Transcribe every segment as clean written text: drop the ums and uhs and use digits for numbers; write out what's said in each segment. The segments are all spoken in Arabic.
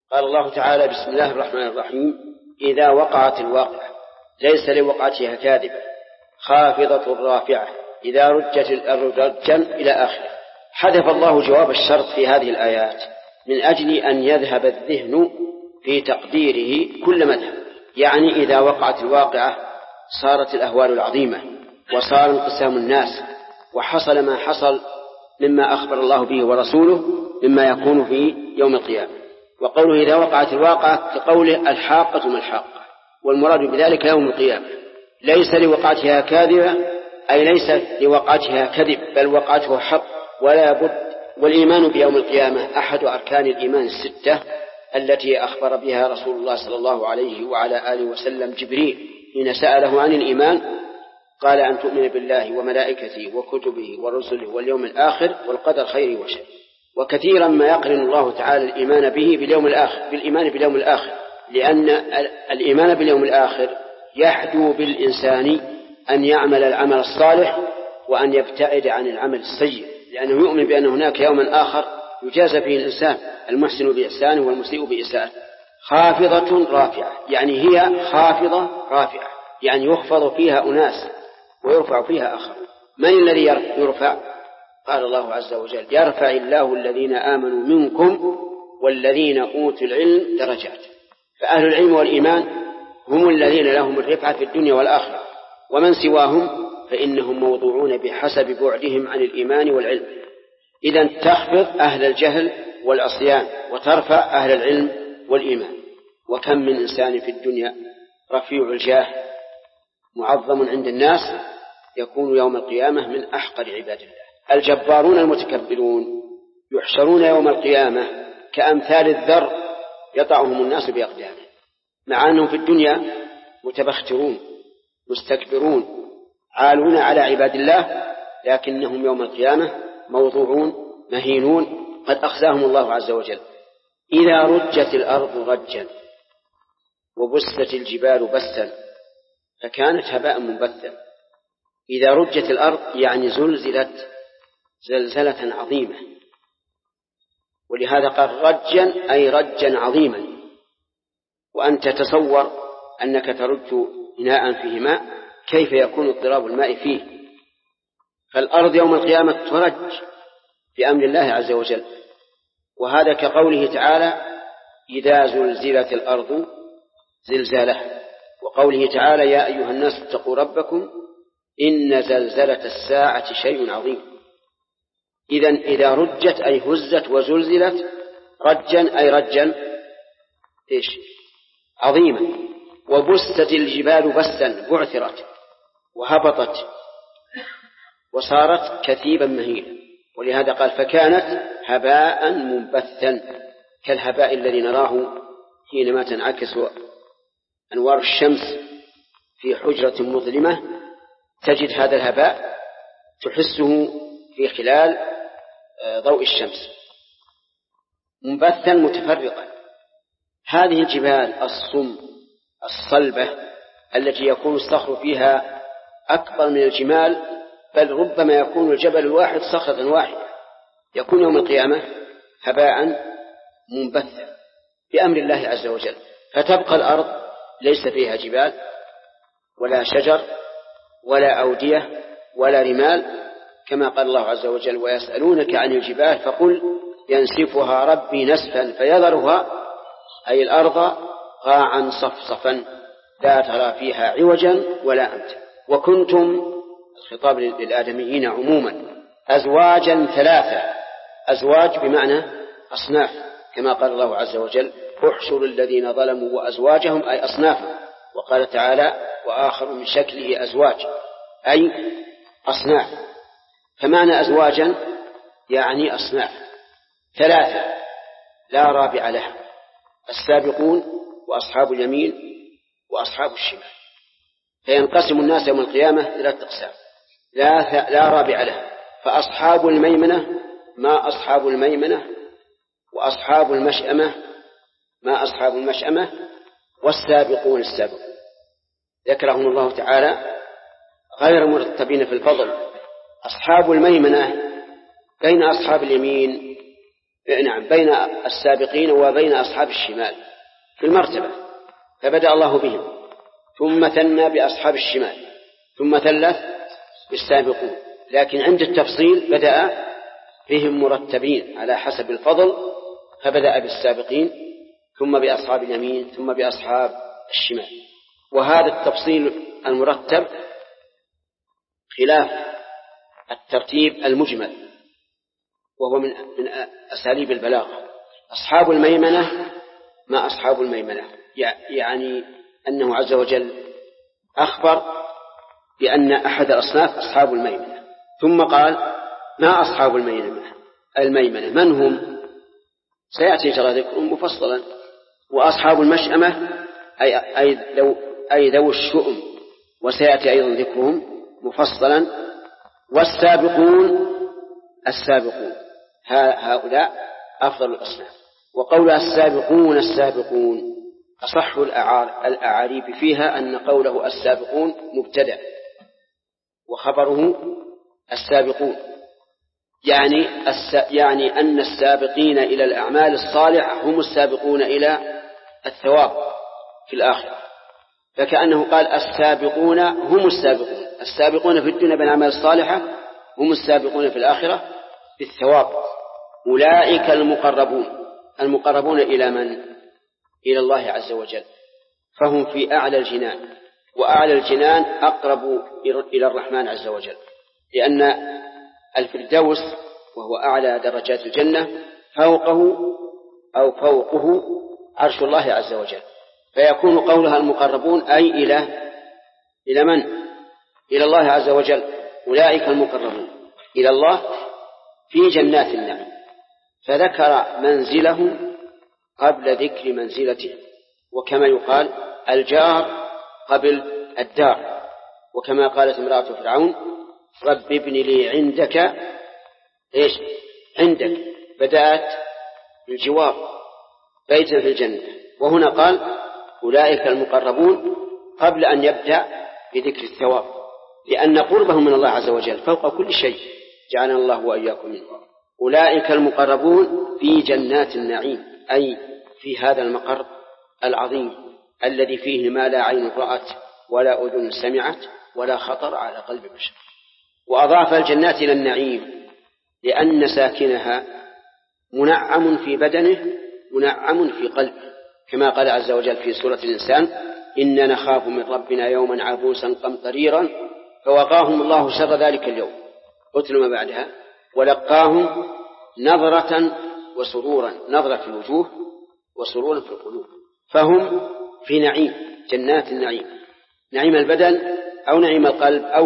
قال الله تعالى: بسم الله الرحمن الرحيم. إذا وقعت الواقعة ليس لوقعتها كاذبة خافضة رافعة إذا رجت الأرض رجا إلى آخره. حذف الله جواب الشرط في هذه الآيات من أجل أن يذهب الذهن في تقديره كل مذهب. يعني إذا وقعت الواقعة صارت الأهوال العظيمة وصار انقسام الناس وحصل ما حصل مما أخبر الله به ورسوله مما يكون في يوم القيامة. وقوله إذا وقعت الواقعة كقوله الحاقة ما الحاقة، والمراد بذلك يوم القيامة. ليس لوقعتها كاذبة أي ليس لوقعتها كذب، بل وقعته حق ولا بد. والإيمان بيوم القيامة أحد أركان الإيمان الستة التي أخبر بها رسول الله صلى الله عليه وعلى آله وسلم جبريل حين سأله عن الإيمان، قال: أن تؤمن بالله وملائكته وكتبه ورسله واليوم الآخر والقدر خيره وشره. وكثيرا ما يقرن الله تعالى الإيمان به بالإيمان باليوم الآخر، لأن الإيمان باليوم الآخر يحدو بالإنسان أن يعمل العمل الصالح وأن يبتعد عن العمل السيء، لأنه يؤمن بأن هناك يوما آخر يجازى فيه الإنسان المحسن بإحسانه والمسيء بإساءته. خافضة رافعة، يعني هي خافضة رافعة، يعني يخفض فيها أناس ويرفع فيها آخر. من الذي يرفع؟ قال الله عز وجل: يرفع الله الذين آمنوا منكم والذين أوتوا العلم درجات. فأهل العلم والإيمان هم الذين لهم الرفعة في الدنيا والآخرة، ومن سواهم فإنهم موضوعون بحسب بعدهم عن الإيمان والعلم. إذن تخفض أهل الجهل والعصيان وترفع أهل العلم والإيمان. وكم من إنسان في الدنيا رفيع الجاه معظم عند الناس يكون يوم القيامة من أحقر عباد الله. الجبارون المتكبرون يحشرون يوم القيامة كأمثال الذر يطعهم الناس بأقدامهم، مع أنهم في الدنيا متبخترون مستكبرون عالون على عباد الله، لكنهم يوم القيامة موضوعون مهينون قد أخزاهم الله عز وجل. إذا رجت الأرض رجا وبست الجبال بسا فكانت هباء منبثا. إذا رجت الأرض يعني زلزلت زلزلة عظيمة، ولهذا قال رجا أي رجا عظيما. وأنت تتصور أنك ترج إناء فيه ماء، كيف يكون اضطراب الماء فيه؟ فالأرض يوم القيامة ترج بأمر الله عز وجل. وهذا كقوله تعالى: إذا زلزلت الأرض زلزالها، وقوله تعالى: يا أيها الناس اتقوا ربكم إن زلزلة الساعة شيء عظيم. إذن إذا رجت أي هزت وزلزلت، رجا أي رجا عظيما. وبست الجبال بسا بعثرت وهبطت وصارت كثيبا مهيلا، ولهذا قال: فكانت هباء منبثا، كالهباء الذي نراه حينما تنعكس أنوار الشمس في حجرة مظلمة، تجد هذا الهباء تحسه في خلال ضوء الشمس منبثا متفرقا. هذه الجبال الصلبة التي يكون الصخر فيها أكبر من الجمال، بل ربما يكون الجبل الواحد صخرة واحدة، يكون يوم القيامة هباء منبثا بأمر الله عز وجل. فتبقى الأرض ليس فيها جبال ولا شجر ولا أودية ولا رمال، كما قال الله عز وجل: ويسألونك عن الجبال فقل ينسفها ربي نسفا فيذرها، أي الأرض قاعا صفصفا لا ترى فيها عوجا ولا أمتا. وكنتم، الخطاب للآدميين عموما، أزواجا ثلاثة، أزواج بمعنى أصناف، كما قال الله عز وجل: احشروا الذين ظلموا وأزواجهم أي أصنافا. وقال تعالى: وآخر من شكله أزواج أي أصناف. فمعنى أزواجا يعني أصناف ثلاثة لا رابع لها: السابقون وأصحاب اليمين وأصحاب الشمال. فينقسم الناس يوم القيامة إلى أقسام لا رابع لها. فأصحاب الميمنة ما أصحاب الميمنة، وأصحاب المشأمة ما أصحاب المشأمة، والسابقون السابقون. ذكرهم الله تعالى غير مرتبين في الفضل. أصحاب الميمنة بين أصحاب اليمين نعم بين السابقين وبين أصحاب الشمال في المرتبة، فبدأ الله بهم ثم ثنى بأصحاب الشمال ثم ثلث بالسابقون، لكن عند التفصيل بدأ بهم مرتبين على حسب الفضل، فبدأ بالسابقين ثم بأصحاب اليمين ثم بأصحاب الشمال. وهذا التفصيل المرتب خلاف الترتيب المجمل، وهو من أساليب البلاغة. أصحاب الميمنة ما أصحاب الميمنة، يعني أنه عز وجل أخبر بأن أحد الأصناف أصحاب الميمنة، ثم قال ما أصحاب الميمنة من هم؟ سيأتي جرى ذكرهم مفصلا. وأصحاب المشأمة أي ذو الشؤم، وسيأتي أيضا ذكرهم مفصلا. والسابقون هؤلاء أفضل الأصناف. وقول السابقون أصح الأعاريب فيها أن قوله السابقون مبتدأ وخبره السابقون، يعني أن السابقين إلى الأعمال الصالحة هم السابقون إلى الثواب في الآخرة، فكأنه قال السابقون هم السابقون في الدنيا بالأعمال الصالحة هم السابقون في الآخرة بالثواب. أولئك المقربون إلى من؟ إلى الله عز وجل، فهم في أعلى الجنان، وأعلى الجنان أقرب إلى الرحمن عز وجل، لأن الفردوس وهو أعلى درجات الجنة فوقه عرش الله عز وجل، فيكون قولها المقربون أي إلى من؟ إلى الله عز وجل. أولئك المقربون إلى الله في جنات النعيم، فذكر منزله قبل ذكر منزلته، وكما يقال الجار قبل الدار، وكما قالت امرأة فرعون رب ابن لي عندك عندك، بدأت الجوار بيتا في الجنة، وهنا قال أولئك المقربون قبل أن يبدأ بذكر الثواب، لأن قربهم من الله عز وجل فوق كل شيء، جعلنا الله وإياكم منه. أولئك المقربون في جنات النعيم، أي في هذا المقر العظيم الذي فيه ما لا عين رأت ولا أذن سمعت ولا خطر على قلب بشر. وأضاف الجنات إلى النعيم لأن ساكنها منعم في بدنه منعم في قلبه، كما قال عز وجل في سورة الإنسان إننا نخاف من ربنا يوما عبوسا قمطريرا فوقاهم الله شر ذلك اليوم. قتل ما بعدها ولقاهم نظرة وسرورا، نظرة في الوجوه وسرورا في القلوب، فهم في نعيم جنات النعيم، نعيم البدن أو نعيم القلب، أو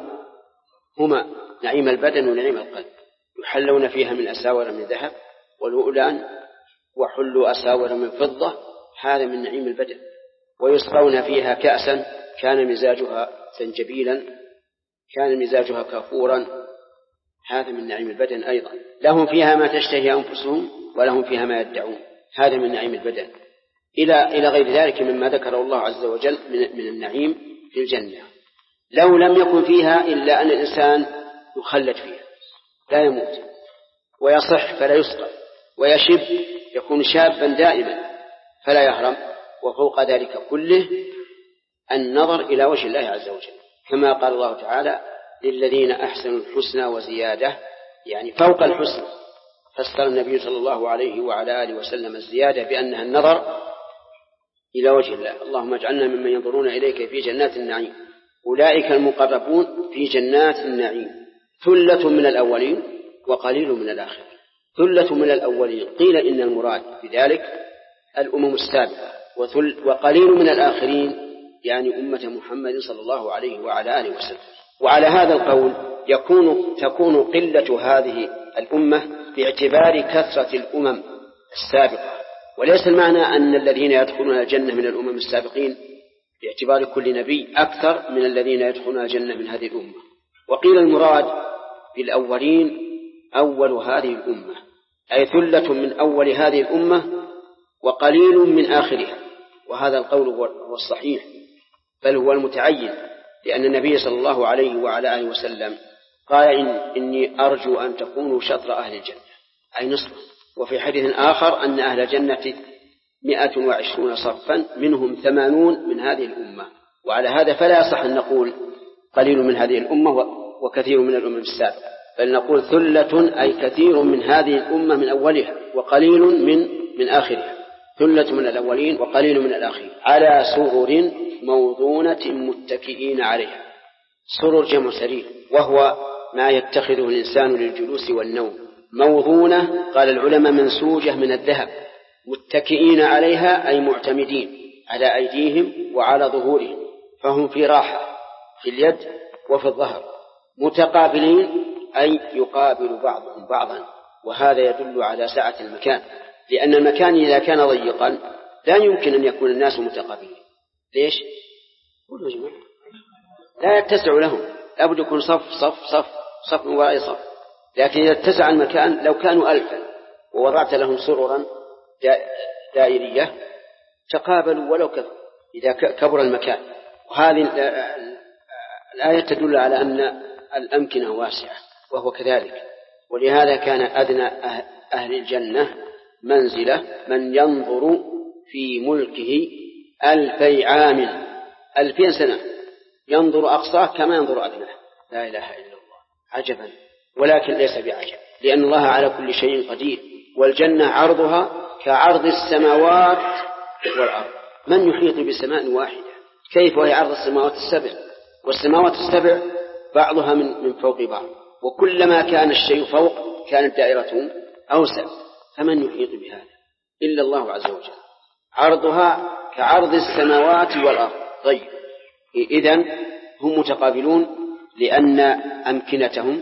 هما نعيم البدن ونعيم القلب. يحلون فيها من أساور من ذهب ولؤلؤا وحلوا أساور من فضة، هذا من نعيم البدن. ويسقون فيها كأسا كان مزاجها زنجبيلا كان مزاجها كافورا، هذا من نعيم البدن أيضا. لهم فيها ما تشتهي أنفسهم ولهم فيها ما يدعون، هذا من نعيم البدن، إلى غير ذلك مما ذكر الله عز وجل من النعيم في الجنة. لو لم يكن فيها إلا أن الإنسان يخلد فيها لا يموت، ويصح فلا يسقط، ويشب يكون شابا دائما فلا يهرم. وفوق ذلك كله النظر إلى وجه الله عز وجل، كما قال الله تعالى للذين أحسنوا الحسنى وزيادة، يعني فوق الحسن. فسر النبي صلى الله عليه وعلى آله وسلم الزيادة بأنها النظر إلى وجه الله. اللهم اجعلنا ممن ينظرون إليك في جنات النعيم. أولئك المقربون في جنات النعيم، ثلة من الأولين وقليل من الآخرين. ثلة من الأولين قيل إن المراد بذلك الأمم السابقة، وقليل من الآخرين يعني أمة محمد صلى الله عليه وعلى آله وسلم. وعلى هذا القول تكون قلة هذه الأمة باعتبار كثرة الأمم السابقة، وليس المعنى أن الذين يدخلون الجنة من الأمم السابقين باعتبار كل نبي أكثر من الذين يدخلون الجنة من هذه الأمة. وقيل المراد بالأولين أول هذه الأمة، أي ثلة من أول هذه الأمة وقليل من آخرها، وهذا القول هو الصحيح بل هو المتعين، لأن النبي صلى الله عليه وعلى آله وسلم قال إني أرجو أن تكونوا شطر أهل الجنة، أي نصف، وفي حديث آخر أن أهل الجنة 120 صفا منهم 80 من هذه الأمة. وعلى هذا فلا يصح أن نقول قليل من هذه الأمة وكثير من الأمم السابقة، بل نقول ثلة أي كثير من هذه الأمة من أولها وقليل من آخرها، ثلة من الأولين وقليل من الآخرين، على سرر موضونة متكئين عليها. سرر جمع سرير، وهو ما يتخذه الإنسان للجلوس والنوم. موضونة قال العلماء منسوجة من الذهب، متكئين عليها أي معتمدين على أيديهم وعلى ظهورهم، فهم في راحة في اليد وفي الظهر. متقابلين أي يقابل بعضهم بعضا، وهذا يدل على سعة المكان، لأن المكان إذا كان ضيقا لا يمكن أن يكون الناس متقابلين. ليش؟ قولوا يا جماعة، لا يتسع لهم، لابد يكون صف من وراء صف. لكن إذا اتسع المكان لو كانوا 1000 ووضعت لهم سررا دائرية تقابلوا ولو إذا كبر المكان. وهذه الآية تدل على أن الأمكنة واسعة، وهو كذلك. ولهذا كان أدنى أهل الجنة منزلة من ينظر في ملكه 2000 عام، 2000 سنة ينظر أقصاه كما ينظر أدناه. لا إله إلا الله، عجبا. ولكن ليس بعجب، لأن الله على كل شيء قدير. والجنة عرضها كعرض السماوات والأرض. من يحيط بسماء واحدة؟ كيف وهي عرض السماوات السبع؟ والسماوات السبع بعضها من فوق بعض، وكلما كان الشيء فوق كانت دائرته أوسع. فمن يحيط بهذا إلا الله عز وجل. عرضها كعرض السماوات والأرض. طيب، إذن هم متقابلون لأن أمكنتهم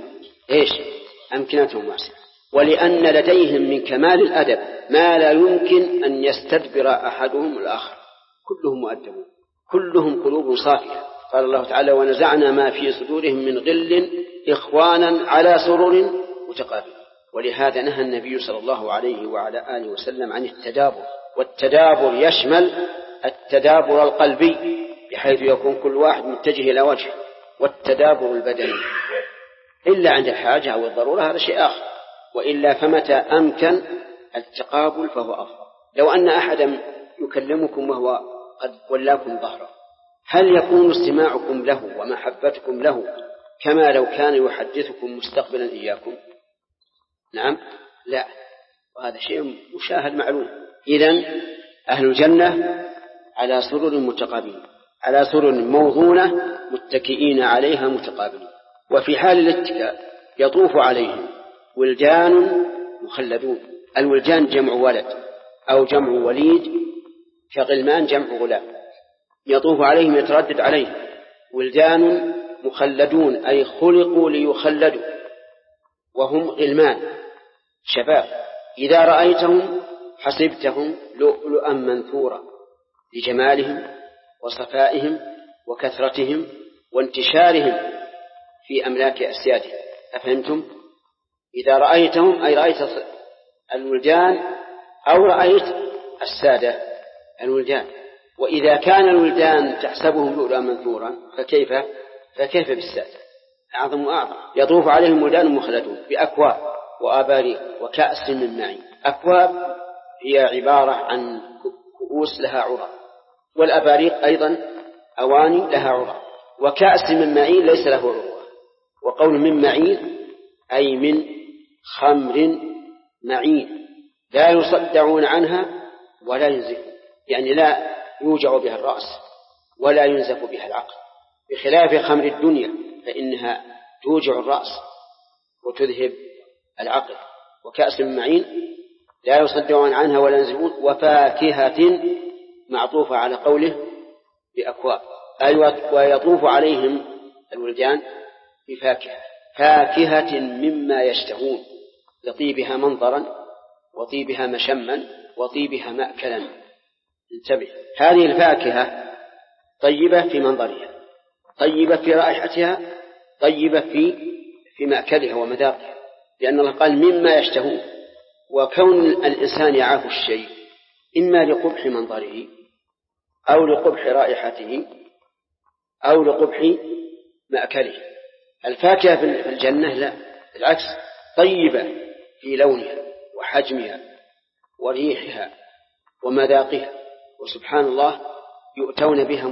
أمكنتهم واسعة، ولأن لديهم من كمال الأدب ما لا يمكن أن يستدبر أحدهم الآخر. كلهم مؤدبون، كلهم قلوب صافية. قال الله تعالى: ونزعنا ما في صدورهم من غل إخوانا على سرر متقابلين. ولهذا نهى النبي صلى الله عليه وعلى آله وسلم عن التدابر. والتدابر يشمل التدابر القلبي بحيث يكون كل واحد متجه إلى وجه، والتدابر البدني إلا عند الحاجة أو الضرورة هذا شيء آخر، وإلا فمتى أمكن التقابل فهو أفضل. لو أن أحدا يكلمكم وهو قد ولاكم ظهره، هل يكون استماعكم له ومحبتكم له كما لو كان يحدثكم مستقبلا إياكم؟ نعم، لا، وهذا شيء مشاهد معلوم. إذن أهل الجنة على سرر متقابلين، على سرر موضونة متكئين عليها متقابلين. وفي حال الاتكاء يطوف عليهم ولدان مخلدون. الولدان جمع ولد أو جمع وليد، كغلمان جمع غلام. يطوف عليهم يتردد عليهم ولدان مخلدون أي خلقوا ليخلدوا، وهم غلمان شباب. إذا رأيتهم حسبتهم لؤلؤا منثورا لجمالهم وصفائهم وكثرتهم وانتشارهم في أملاك أسيادهم. أفهمتم؟ إذا رأيتهم أي رأيت الولدان أو رأيت السادة الولدان. وإذا كان الولدان تحسبهم لؤلؤا منثورا فكيف بالسادة؟ أعظم وأعظم. يطوف عليهم ولدان مخلدون بأكواب وأباريق وكأس من معين. أكواب هي عبارة عن كؤوس لها عرى، والأباريق أيضا أواني لها عرى، وكأس من معين ليس له عرى. وقول من معين أي من خمر معين لا يصدعون عنها ولا ينزفون، يعني لا يوجع بها الرأس ولا ينزف بها العقل، بخلاف خمر الدنيا فإنها توجع الرأس وتذهب العقل. وكأس من معين لا يصدعون عنها ولا ينزفون. وفاكهة معطوفة على قوله بأكواب، أي ويطوف عليهم الولدان بفاكهة، فاكهة مما يشتهون، لطيبها منظرا وطيبها مشما وطيبها مأكلا. انتبه، هذه الفاكهة طيبة في منظرها، طيبة في رائحتها، طيبة في مأكلها ومذاقها، لأن الله قال مما يشتهون. وكون الإنسان يعاف الشيء إما لقبح منظره أو لقبح رائحته أو لقبح مأكله. الفاكهة في الجنة لا، بالعكس، طيبة في لونها وحجمها وريحها ومذاقها، وسبحان الله يؤتون بها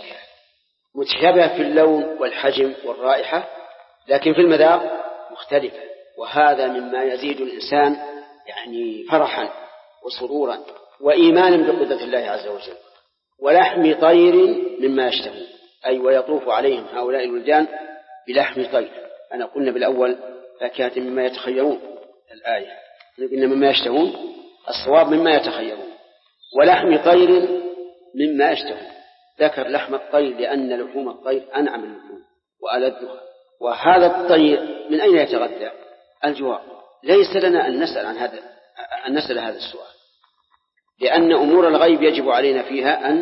متشابهة في اللون والحجم والرائحة، لكن في المذاق مختلفة. وهذا مما يزيد الإنسان يعني فرحا وسرورا وإيمانا بقدرة الله عز وجل. ولحم طير مما يشتهون، أي ويطوف عليهم هؤلاء الولدان بلحم طير. أنا قلنا بالأول فاكهة مما يتخيرون، الآية قلنا مما يشتهون، الصواب مما يتخيرون. ولحم طير مما يشتهون، ذكر لحم الطير لأن لحوم الطير أنعم اللحوم وألذها. وهذا الطير من أين يتغذى؟ الجوار. ليس لنا أن نسأل هذا السؤال، لأن أمور الغيب يجب علينا فيها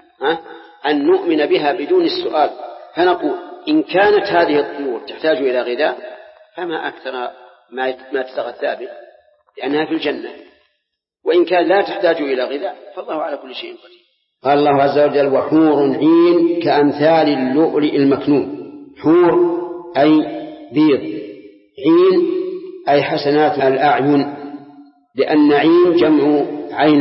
أن نؤمن بها بدون السؤال. فنقول إن كانت هذه الطيور تحتاج إلى غذاء فما أكثر ما تتغذى به، لأنها في الجنة. وإن كان لا تحتاج إلى غذاء فالله على كل شيء قدير. قال الله عز وجل: وحور عين كأمثال اللؤلؤ المكنون. حور أي بيض، عين أي حسنات الأعين، لأن عين جمع عين،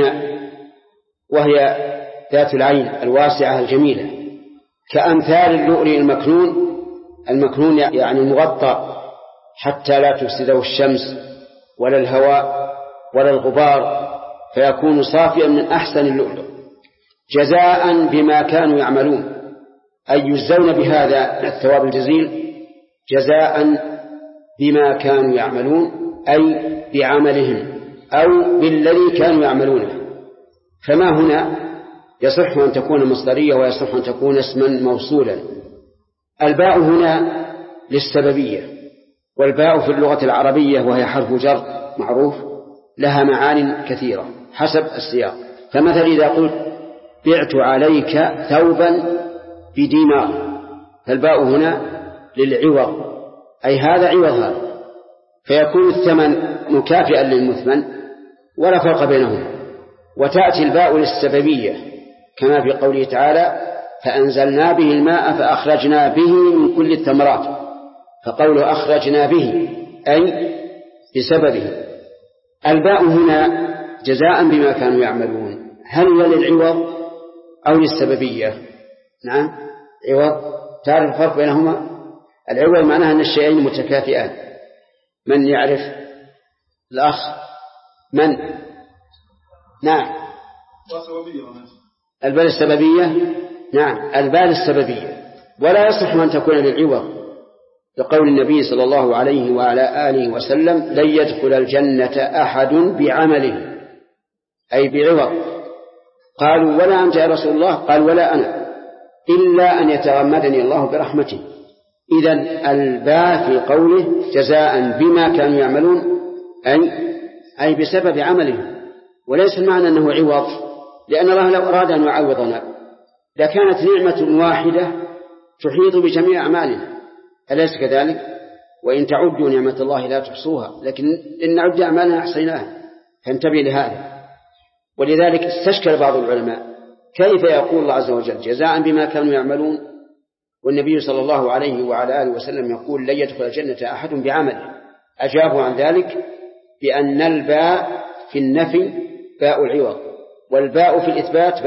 وهي ذات العين الواسعة الجميلة. كأمثال اللؤلؤ المكنون، المكنون يعني المغطى حتى لا تفسده الشمس ولا الهواء ولا الغبار، فيكون صافيا من أحسن اللؤلؤ، جزاء بما كانوا يعملون، أي يجزون بهذا الثواب الجزيل جزاء بما كانوا يعملون، أي بعملهم أو بالذي كانوا يعملونه. فما هنا يصح أن تكون مصدرية ويصح أن تكون اسما موصولا. الباء هنا للسببية، والباء في اللغة العربية وهي حرف جر معروف لها معان كثيرة حسب السياق. فمثلا إذا قلت بعت عليك ثوبا بدينار، فالباء هنا للعوض، أي هذا عوض هذا، فيكون الثمن مكافئا للمثمن ولا فرق بينهما. وتأتي الباء للسببية كما في قوله تعالى: فأنزلنا به الماء فأخرجنا به من كل الثمرات، فقوله أخرجنا به أي بسببه. الباء هنا جزاء بما كانوا يعملون، هل هو للعوض أو للسببية؟ نعم عوض. تعرف الفرق بينهما؟ العوض معناها أن الشيئين متكافئان. من يعرف؟ الأخ من؟ نعم الباء السببية. نعم الباء السببية، ولا يصح أن تكون للعوض، لقول النبي صلى الله عليه وعلى آله وسلم: لن يدخل الجنة أحد بعمله، أي بعوض. قالوا: ولا أنت يا رسول الله؟ قال: ولا أنا، إلا أن يتغمدني الله برحمته. إذن الباء في قوله جزاء بما كانوا يعملون أي بسبب عملهم، وليس المعنى أنه عوض، لأن الله لو أراد أن يعوضنا لكانت نعمة واحدة تحيط بجميع أعمالنا، أليس كذلك؟ وإن تعدوا نعمة الله لا تحصوها، لكن إن نعد أعمالنا أحصيناها، فانتبه لهذا. ولذلك استشكل بعض العلماء: كيف يقول الله عز وجل جزاء بما كانوا يعملون والنبي صلى الله عليه وعلى آله وسلم يقول: لن يدخل الجنة أحد بعمله؟ أجابوا عن ذلك بأن الباء في النفي باء العوض، والباء في الإثبات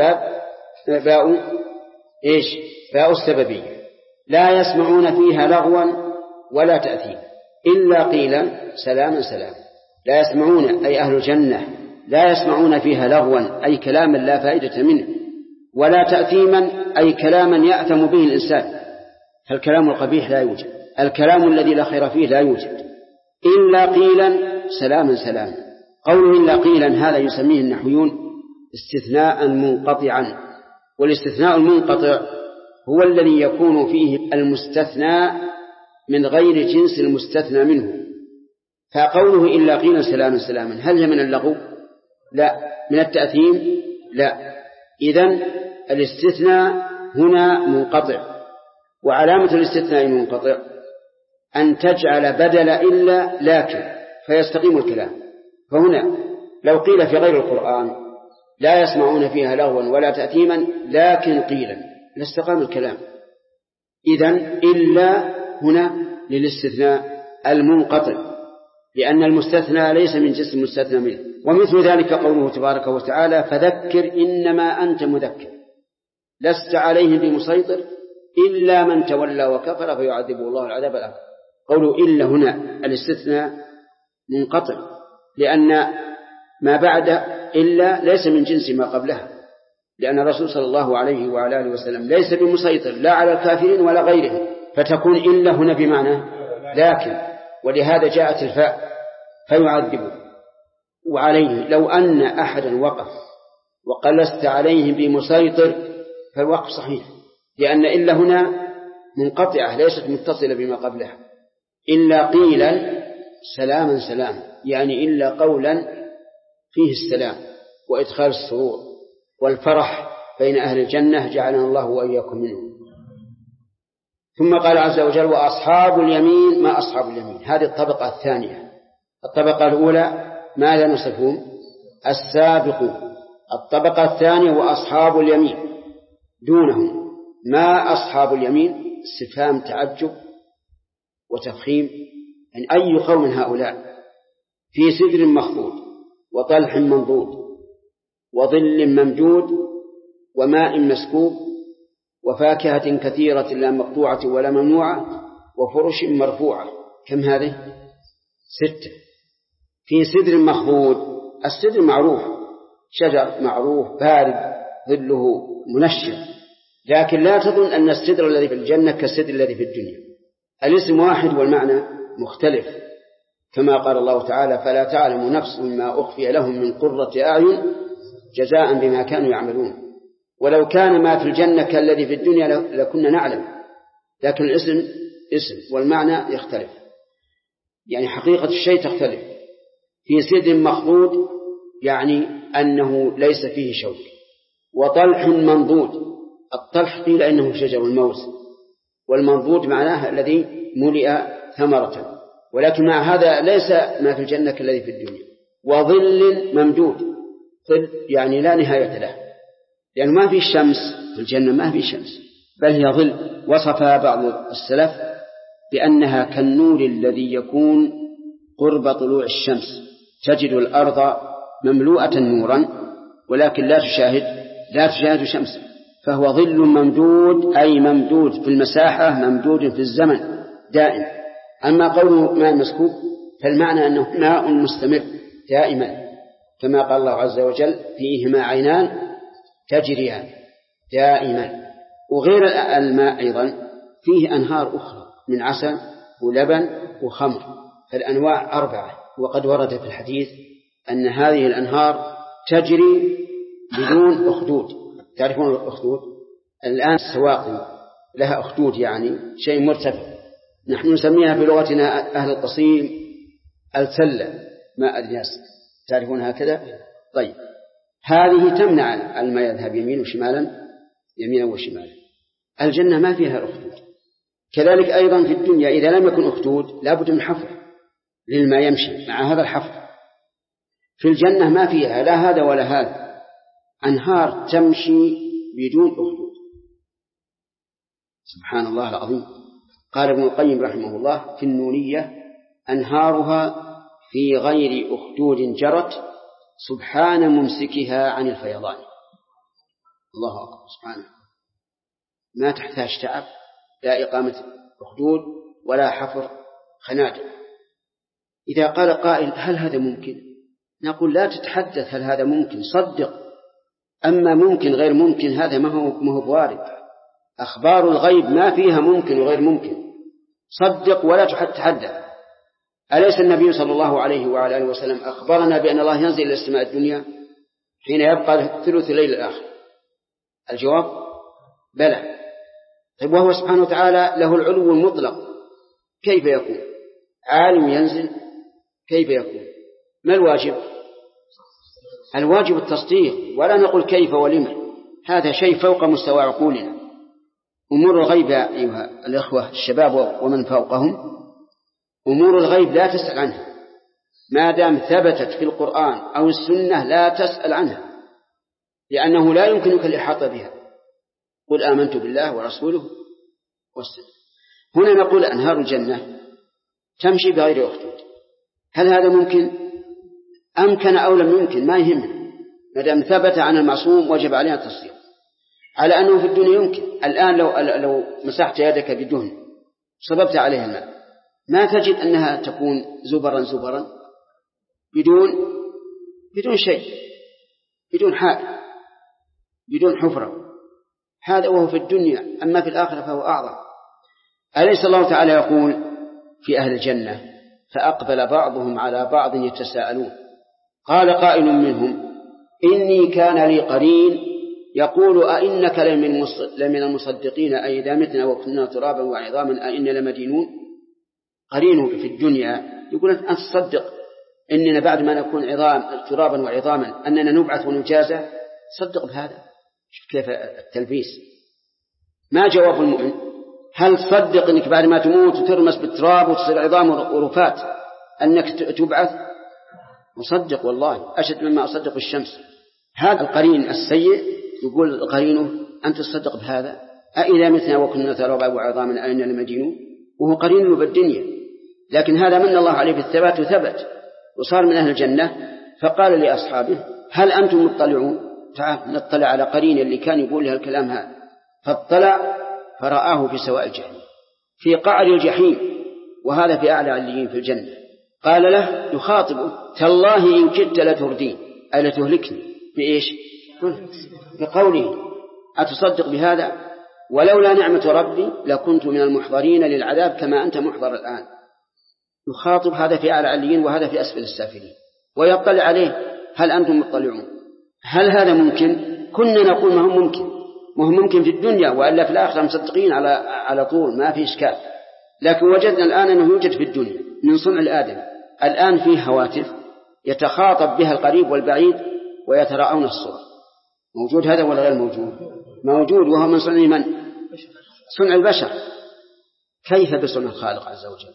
باء السببية. لا يسمعون فيها لغوا ولا تأثيما إلا قيلا سلاما سلاما. لا يسمعون أي أهل الجنة لا يسمعون فيها لغوا أي كلاما لا فائدة منه، ولا تأثيما أي كلاما يأثم به الإنسان، فالكلام القبيح لا يوجد، الكلام الذي لا خير فيه لا يوجد، إلا قيلا سلاما سلاما. قوله إلا قيلا هذا يسميه النحويون استثناء منقطعا، والاستثناء المنقطع هو الذي يكون فيه المستثنى من غير جنس المستثنى منه. فقوله إلا قيلا سلاما سلاما هل هي من اللغو؟ لا. من التأثيم؟ لا. إذن الاستثناء هنا منقطع، وعلامة الاستثناء المنقطع أن تجعل بدل إلا لكن فيستقيم الكلام. فهنا لو قيل في غير القرآن لا يسمعون فيها لغوا ولا تأثيما لكن قيلا لاستقام الكلام. إذن إلا هنا للاستثناء المنقطع، لأن المستثنى ليس من جنس المستثنى منه. ومثل ذلك قوله تبارك وتعالى فذكر إنما أنت مذكر لست عليهم بمسيطر إلا من تولى وكفر فيعذبه الله العذاب الأكبر. قوله إلا هنا الاستثناء منقطع، لأن ما بعد إلا ليس من جنس ما قبلها، لأن الرسول صلى الله عليه وعلى آله وسلم ليس بمسيطر لا على الكافرين ولا غيرهم، فتكون إلا هنا بمعنى لكن، ولهذا جاءت الفاء فيعذبه. وعليه لو أن أحدا وقف وقال لست عليهم بمسيطر فالوقف صحيح، لأن إلا هنا منقطعة ليست متصلة بما قبلها. إلا قيلا سلاما سلاما، يعني إلا قولا فيه السلام وإدخال السرور والفرح بين أهل الجنة جعلنا الله وإياكم منهم. ثم قال عز وجل وأصحاب اليمين. ما أصحاب اليمين؟ هذه الطبقة الثانية. الطبقة الأولى ماذا نصفهم؟ السابقون. الطبقة الثانية وأصحاب اليمين دونهم. ما أصحاب اليمين؟ استفهام تعجب وتفخيم، يعني أي قوم هؤلاء؟ في سدر مخضود وطلح منضود وظل ممدود وماء مسكوب وفاكهة كثيرة لا مقطوعة ولا ممنوعة وفرش مرفوعة. كم هذه؟ 6. في سدر مخضود. السدر معروف، شجر معروف بارد ظله منشر، لكن لا تظن أن السدر الذي في الجنة كالسدر الذي في الدنيا. الاسم واحد والمعنى مختلف، كما قال الله تعالى فلا تعلم نفس ما أخفي لهم من قرة أعين جزاء بما كانوا يعملون. ولو كان ما في الجنة كالذي في الدنيا لكنا نعلم، لكن الاسم اسم والمعنى يختلف، يعني حقيقة الشيء تختلف. في سدر مخضود يعني أنه ليس فيه شوك. وطلح منضود. الطلح قيل إنه شجر الموز، والمنضود معناه الذي ملئ ثمرة، ولكن مع هذا ليس ما في الجنة كالذي في الدنيا. وظل ممدود. ظل يعني لا نهاية له، لأنه ما في الشمس في الجنة، ما في شمس بل هي ظل. وصفها بعض السلف بأنها كالنور الذي يكون قرب طلوع الشمس، تجد الأرض مملوءة نورا ولكن لا تشاهد شمس، فهو ظل ممدود أي ممدود في المساحة ممدود في الزمن دائم. أما قوله ماء مسكوب فالمعنى أنه ماء مستمر دائما، كما قال الله عز وجل فيهما عينان تجريان دائما. وغير الماء أيضا فيه أنهار أخرى من عسل ولبن وخمر، فالأنواع 4. وقد ورد في الحديث أن هذه الأنهار تجري بدون أخدود. تعرفون الأخدود؟ الآن السواقي لها أخدود، يعني شيء مرتفع، نحن نسميها بلغتنا أهل القصيم السلة، ماء الياس، تعرفون هكذا؟ طيب، هذه تمنع الماء يذهب يمينا وشمالا. الجنة ما فيها أخدود. كذلك أيضا في الدنيا إذا لم يكن أخدود لا بد من حفر للماء يمشي مع هذا الحفر. في الجنة ما فيها لا هذا ولا هذا، أنهار تمشي بدون أخدود. سبحان الله العظيم. قال ابن القيم رحمه الله في النونية أنهارها في غير أخدود جرت سبحان ممسكها عن الفيضان. الله أكبر سبحانه، ما تحتاج تعب لا إقامة أخدود ولا حفر خنادق. إذا قال قائل هل هذا ممكن؟ نقول لا تتحدث هل هذا ممكن، صدق. أما ممكن غير ممكن هذا ما هو وارد. أخبار الغيب ما فيها ممكن وغير ممكن، صدق ولا تتحدث. أليس النبي صلى الله عليه وعلى آله وسلم أخبرنا بأن الله ينزل إلى السماء الدنيا حين يبقى ثلث الليل الآخر؟ الجواب بلى. طيب وهو سبحانه وتعالى له العلو المطلق، كيف يكون عالم ينزل؟ كيف يكون؟ ما الواجب؟ الواجب التصديق، ولا نقول كيف ولما، هذا شيء فوق مستوى عقولنا. أمور الغيب أيها الإخوة الشباب ومن فوقهم، أمور الغيب لا تسأل عنها، ما دام ثبتت في القرآن أو السنة لا تسأل عنها، لأنه لا يمكنك الإحاطة بها. قل آمنت بالله ورسوله والسنة. هنا نقول أنهار الجنة تمشي بغير أخدود. هل هذا ممكن؟ أمكن أو لم يمكن ما يهمنا، ما دام ثبت عن المعصوم وجب علينا التصديق. على أنه في الدنيا يمكن. الآن لو مسحت يدك بدهن صببت عليها الماء ما تجد أنها تكون زبرا زبرا بدون شيء، بدون حال، بدون حفرة. هذا وهو في الدنيا. أما في الآخرة فهو أعظم. أليس الله تعالى يقول في أهل الجنة فأقبل بعضهم على بعض يتساءلون قال قائل منهم إني كان لي قرين يقول أئنك لمن المصدقين أي إذا متنا وكنا ترابا وعظاما أئنا لمدينون. قرينه في الدنيا يقول أنت تصدق إننا بعد ما نكون ترابا وعظاما أننا نبعث ونجازى؟ صدق بهذا. كيف التلبيس؟ ما جواب المؤمن؟ هل تصدق أنك بعد ما تموت وترمس بالتراب وتصير عظام ورفات أنك تبعث؟ مصدق والله أشد مما أصدق الشمس. هذا القرين السيء يقول قرينه أنت تصدق بهذا؟ أئذا متنا وكنا ترابا وعظاما أئنا لمدينون. وهو قرينه بالدنيا، لكن هذا من الله عليه بالثبات وثبت وصار من أهل الجنة. فقال لأصحابه هل أنتم مطلعون؟ تعال نطلع على قرين اللي كان يقول لها الكلام هذا. فاطلع فرآه في سواء الجحيم في قعر الجحيم، وهذا في أعلى عليين في الجنة. قال له يخاطبه تالله إن كدت لتردين أي لتهلكني. بإيش؟ بقوله أتصدق بهذا؟ ولولا نعمة ربي لكنت من المحضرين للعذاب كما أنت محضر الآن. يخاطب هذا في أعلى عليين وهذا في أسفل السافلين، ويطلع عليه هل أنتم مطلعون؟ هل هذا ممكن؟ كنا نقول ما هو ممكن، ما هو ممكن في الدنيا، وإلا في الآخرة مصدقين على طول ما في إشكال. لكن وجدنا الآن أنه يوجد في الدنيا من صنع الآدم. الآن فيه هواتف يتخاطب بها القريب والبعيد ويتراءون الصور. موجود هذا ولا غير موجود؟ موجود، وهو من صنع من؟ صنع البشر. كيف بصنع الخالق عز وجل؟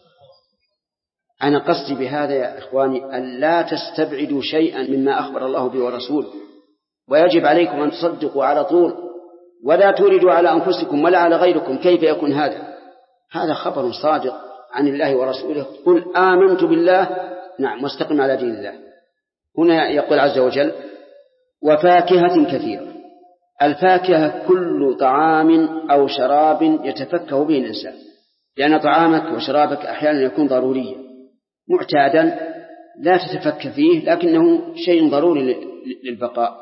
أنا قصدي بهذا يا إخواني أن لا تستبعدوا شيئا مما أخبر الله به ورسوله، ويجب عليكم أن تصدقوا على طول ولا توردوا على أنفسكم ولا على غيركم. كيف يكون هذا؟ هذا خبر صادق عن الله ورسوله. قل آمنت بالله نعم واستقم على دين الله. هنا يقول عز وجل وفاكهة كثيرة. الفاكهة كل طعام أو شراب يتفكه به الإنسان، لأن طعامك وشرابك أحيانا يكون ضروريا معتادا لا تتفكه فيه، لكنه شيء ضروري للبقاء.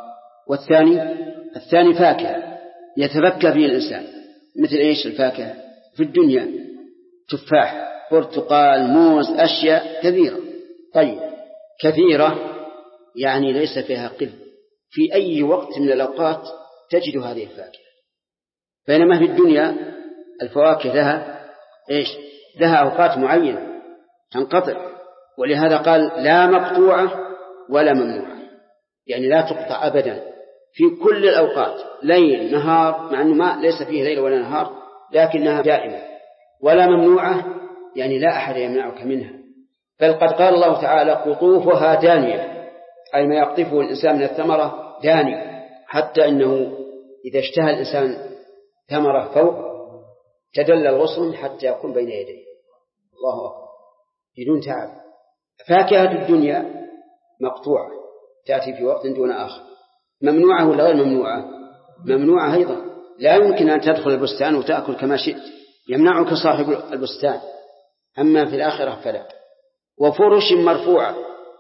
والثاني فاكهة يتفكه فيه الإنسان. مثل إيش الفاكهة في الدنيا؟ تفاح، برتقال، موز، أشياء كثيرة. طيب كثيرة يعني ليس فيها قل، في أي وقت من الأوقات تجد هذه الفاكهة. بينما في الدنيا الفواكه لها إيش؟ لها أوقات معينة تنقطع، ولهذا قال لا مقطوعة ولا ممنوعة، يعني لا تقطع أبدا في كل الأوقات، ليل نهار، مع أنه ما ليس فيه ليل ولا نهار لكنها دائمة. ولا ممنوعة يعني لا أحد يمنعك منها، بل قد قال الله تعالى قطوفها دانية، أي ما يقطفه الإنسان من الثمرة داني، حتى إنه إذا اشتهى الإنسان ثمرة فوق تدل الغصن حتى يكون بين يديه. الله أكبر بدون تعب. فاكهة الدنيا مقطوعة تأتي في وقت دون آخر. ممنوعة ولا غير ممنوعة؟ ممنوعة أيضا. لا يمكن أن تدخل البستان وتأكل كما شئت، يمنعك صاحب البستان. أما في الآخرة فلا. وفرش مرفوعة.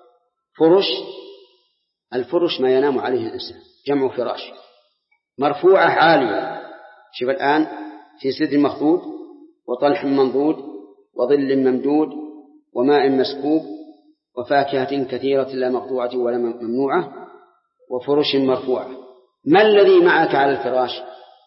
الفرش ما ينام عليه الإنسان، جمع فراش. مرفوعة عالية. شوف الآن في سدر مخضود وطلح منضود وظل ممدود وماء مسكوب وفاكهة كثيرة لا مقطوعة ولا ممنوعة وفرش مرفوعة. ما الذي معك على الفراش؟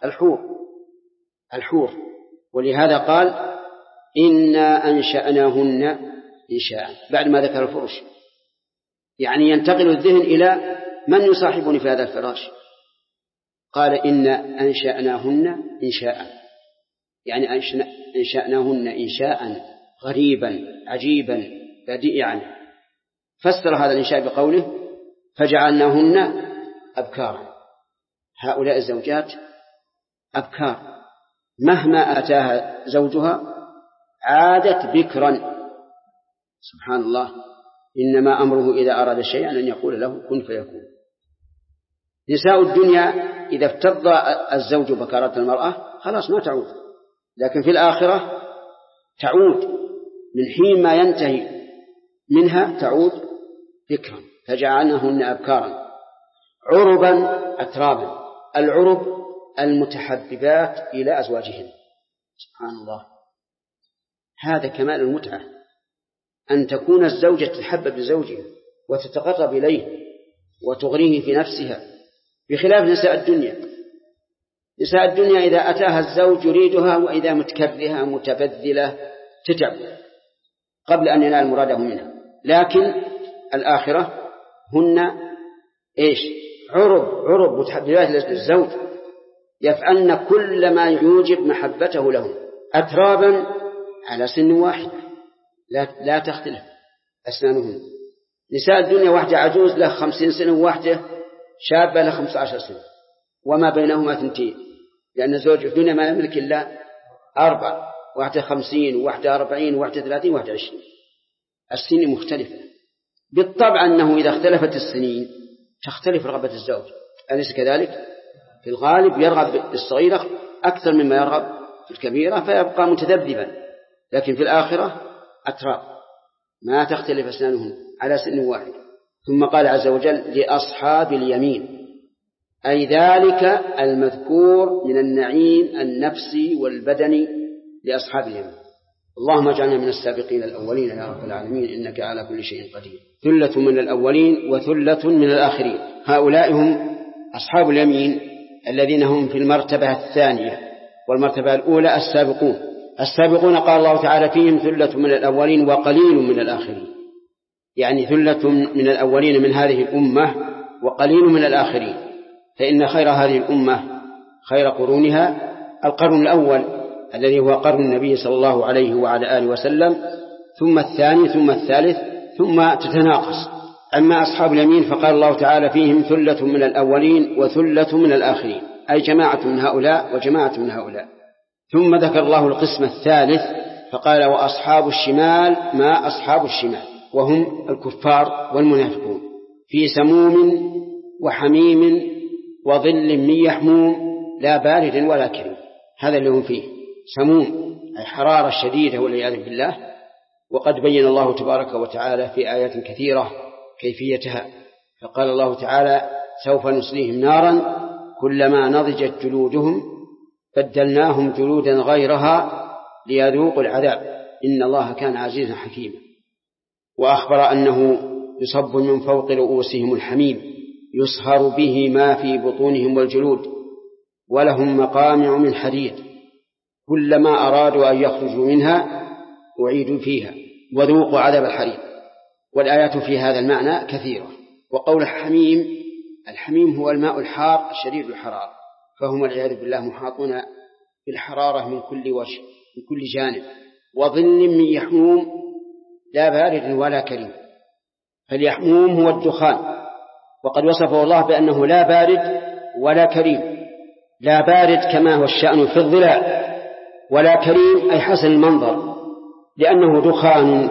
الحور. ولهذا قال إنا أنشأناهن إنشاء بعد ما ذكر الفرش، يعني ينتقل الذهن إلى من يصاحبني في هذا الفراش. قال إنا أنشأناهن إنشاء، يعني أنشأناهن إنشاء غريبا عجيبا بديعا. فسر هذا الإنشاء بقوله فجعلناهن أبكارا. هؤلاء الزوجات أبكار، مهما أتاها زوجها عادت بكرا. سبحان الله. إنما أمره إذا أراد شيئا أن يقول له كن فيكون. نساء الدنيا إذا افتض الزوج بكارة المرأة خلاص ما تعود، لكن في الآخرة تعود من حين ما ينتهي منها تعود ذكرا، فجعلناهن أبكارا عربا أترابا. العرب المتحببات إلى أزواجهن. سبحان الله، هذا كمال المتعة، أن تكون الزوجة تتحبب لزوجها وتتقرب إليه وتغريه في نفسها، بخلاف نساء الدنيا. نساء الدنيا إذا أتاها الزوج يريدها، وإذا متكرهة متبذلة تتعب قبل أن ينال مراده منها. لكن الآخرة هن إيش؟ عرب متحببات للزوج، يفعلن كل ما يوجب محبته لهم، أترابا على سن واحد لا تختلف أسنانهن. نساء الدنيا واحدة عجوز له 50 سنة، وواحدة شابة له 15 سنة، وما بينهما 2، لأن الزوج في الدنيا ما يملك إلا 4، واحدة 50 وواحدة 40 وواحدة 30 وواحدة 20. السن مختلفة. بالطبع أنه إذا اختلفت السنين تختلف رغبة الزوج، أليس كذلك؟ في الغالب يرغب بالصغيرة أكثر مما يرغب في الكبيرة، فيبقى متذبذبا. لكن في الآخرة أتراب ما تختلف أسنانهم على سن واحد. ثم قال عز وجل لأصحاب اليمين، أي ذلك المذكور من النعيم النفسي والبدني لأصحاب اليمين. اللهم اجعلنا من السابقين الأولين يا رب العالمين، إنك على كل شيء قدير. ثلة من الأولين وثلة من الآخرين. هؤلاء هم أصحاب اليمين الذين هم في المرتبة الثانية، والمرتبة الأولى السابقون قال الله تعالى فيهم ثلة من الأولين وقليل من الآخرين، يعني ثلة من الأولين من هذه الأمة وقليل من الآخرين. فإن خير هذه الأمة خير قرونها القرن الأول الذي هو قرن النبي صلى الله عليه وعلى آله وسلم، ثم الثاني ثم الثالث، ثم تتناقص. أما أصحاب اليمين فقال الله تعالى فيهم ثلة من الأولين وثلة من الآخرين، أي جماعة من هؤلاء وجماعة من هؤلاء. ثم ذكر الله القسم الثالث فقال وأصحاب الشمال ما أصحاب الشمال، وهم الكفار والمنافقون، في سموم وحميم وظل من يحموم لا بارد ولا كريم. هذا اللي هم فيه سموم، أي حرارة شديدة والعياذ بالله. وقد بين الله تبارك وتعالى في آيات كثيرة كيفيتها، فقال الله تعالى سوف نصليهم نارا كلما نضجت جلودهم بدلناهم جلودا غيرها ليذوقوا العذاب إن الله كان عزيزا حكيما. وأخبر أنه يصب من فوق رؤوسهم الحميم يصهر به ما في بطونهم والجلود، ولهم مقامع من حديد كلما أرادوا أن يخرجوا منها أعيدوا فيها وذوقوا عذاب الحريق. والآيات في هذا المعنى كثيرة. وقول الحميم هو الماء الحار الشديد الحرارة، فهم والعياذ بالله محاطون بالحرارة من كل وجه من كل جانب. وظل من يحموم لا بارد ولا كريم، فاليحموم هو الدخان، وقد وصفه الله بأنه لا بارد ولا كريم. لا بارد كما هو الشأن في الظلال، ولا كريم أي حسن المنظر، لأنه دخان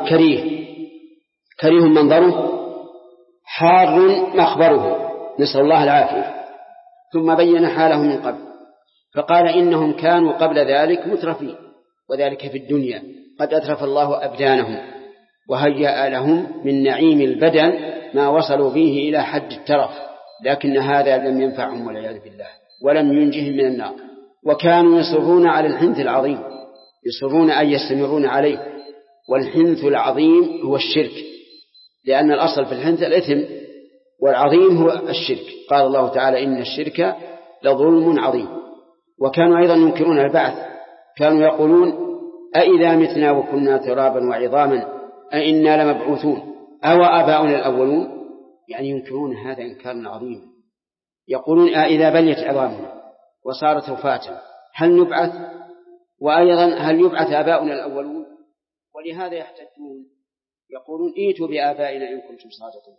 كريه منظره حار مخبره، نسأل الله العافية. ثم بين حالهم من قبل فقال إنهم كانوا قبل ذلك مترفين، وذلك في الدنيا قد أترف الله أبدانهم وهيأ لهم من نعيم البدن ما وصلوا به إلى حد الترف، لكن هذا لم ينفعهم والعياذ بالله ولم ينجهم من النار. وكانوا يصرون على الحنث العظيم، يصرون أن يستمرون عليه. والحنث العظيم هو الشرك، لأن الأصل في الحنث الإثم، والعظيم هو الشرك. قال الله تعالى إن الشرك لظلم عظيم. وكانوا أيضا ينكرون البعث، كانوا يقولون أئذا متنا وكنا ترابا وعظاما أئنا لمبعوثون أو آباؤنا الأولون، يعني ينكرون هذا إنكارا عظيما. يقولون أئذا بليت عظامنا وصارت رفاتا هل نبعث، وأيضا هل يبعث آباؤنا الأولون. ولهذا يحتجون يقولون ائتوا بآبائنا إن كنتم صادقين.